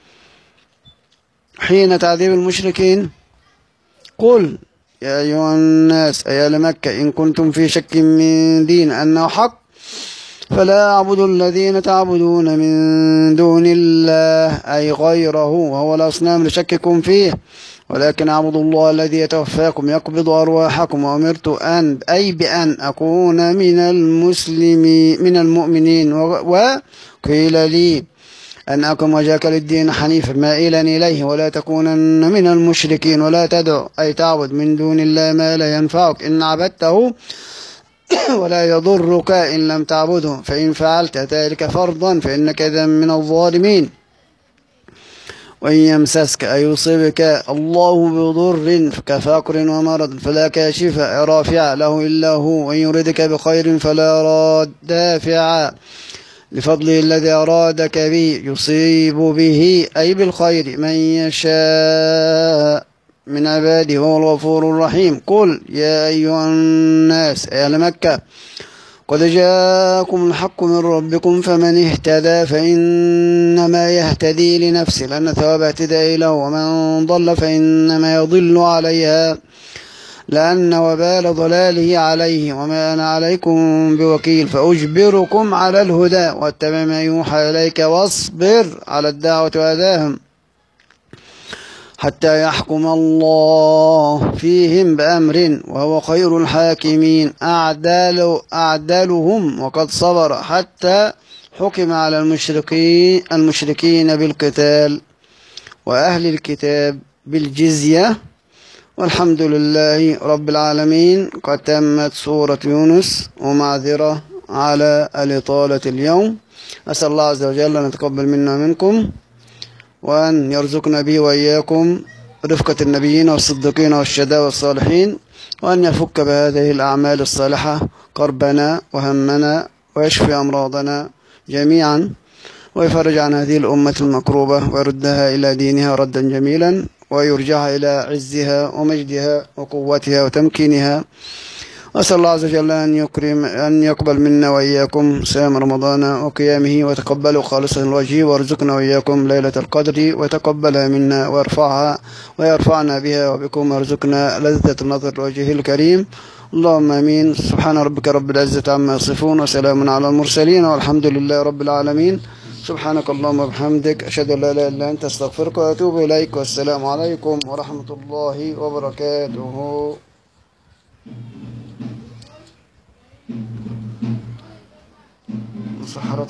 حين تعذيب المشركين. قل يا أيها الناس أي أهل مكة إن كنتم في شك من دين أنه حق فلا أعبد الذين تعبدون من دون الله أي غيره وهو الأصنام لشككم فيه ولكن أعبد الله الذي يتوفاكم يقبض أرواحكم وأمرت أن أي بأن أكون من المسلمين من المؤمنين وقيل لي أن أقم وجهك للدين حنيفا مائلا إليه ولا تكونن من المشركين ولا تدع أي تعبد من دون الله ما لا ينفعك إن عبدته ولا يضرك إن لم تعبده فإن فعلت ذلك فرضا فإنك إذا من الظالمين. وإن يمسسك أي يصيبك الله بضر كفقر ومرض فلا كاشف رافع له إلا هو وإن يردك بخير فلا راد دافع لفضله الذي أرادك به يصيب به أي بالخير من يشاء من عباده وهو الغفور الرحيم. قل يا أيها الناس أهل مكة قد جاءكم الحق من ربكم فمن اهتدى فإنما يهتدي لنفسه لأن ثواب اهتدائه له ومن ضل فإنما يضل عليها لأن وبال ضلاله عليه وما أنا عليكم بوكيل فأجبركم على الهدى واتبع ما يوحى إليك واصبر على الدعوة وأذاهم حتى يحكم الله فيهم بأمر وهو خير الحاكمين أعدال أعدلهم وقد صبر حتى حكم على المشركين المشركين بالقتال وأهل الكتاب بالجزية. والحمد لله رب العالمين. قد تمت سورة يونس ومعذرة على الإطالة اليوم. أسأل الله عز وجل أن يتقبل منا ومنكم وأن يرزقنا به وإياكم رفقة النبيين والصديقين والشهداء والصالحين وأن يفك بهذه الأعمال الصالحة كربنا وهمنا ويشفي أمراضنا جميعا ويفرج عن هذه الأمة المكروبة ويردها إلى دينها ردا جميلا ويرجعها إلى عزها ومجدها وقوتها وتمكينها. أسأل الله عز وجل أن يكرم أن يقبل منا وإياكم صيام رمضان وقيامه وتقبله خالصا الوجه وارزقنا وإياكم ليلة القدر وتقبلها منا ويرفعها ويرفعنا بها وبكم وارزقنا لذة النظر لوجهه الكريم. اللهم آمين. سبحان ربك رب العزة عما يصفون وسلام على المرسلين والحمد لله رب العالمين. سبحانك اللهم وبحمدك أشهد أن لا إله إلا أنت أستغفرك وأتوب إليك والسلام عليكم ورحمة الله وبركاته. صحرة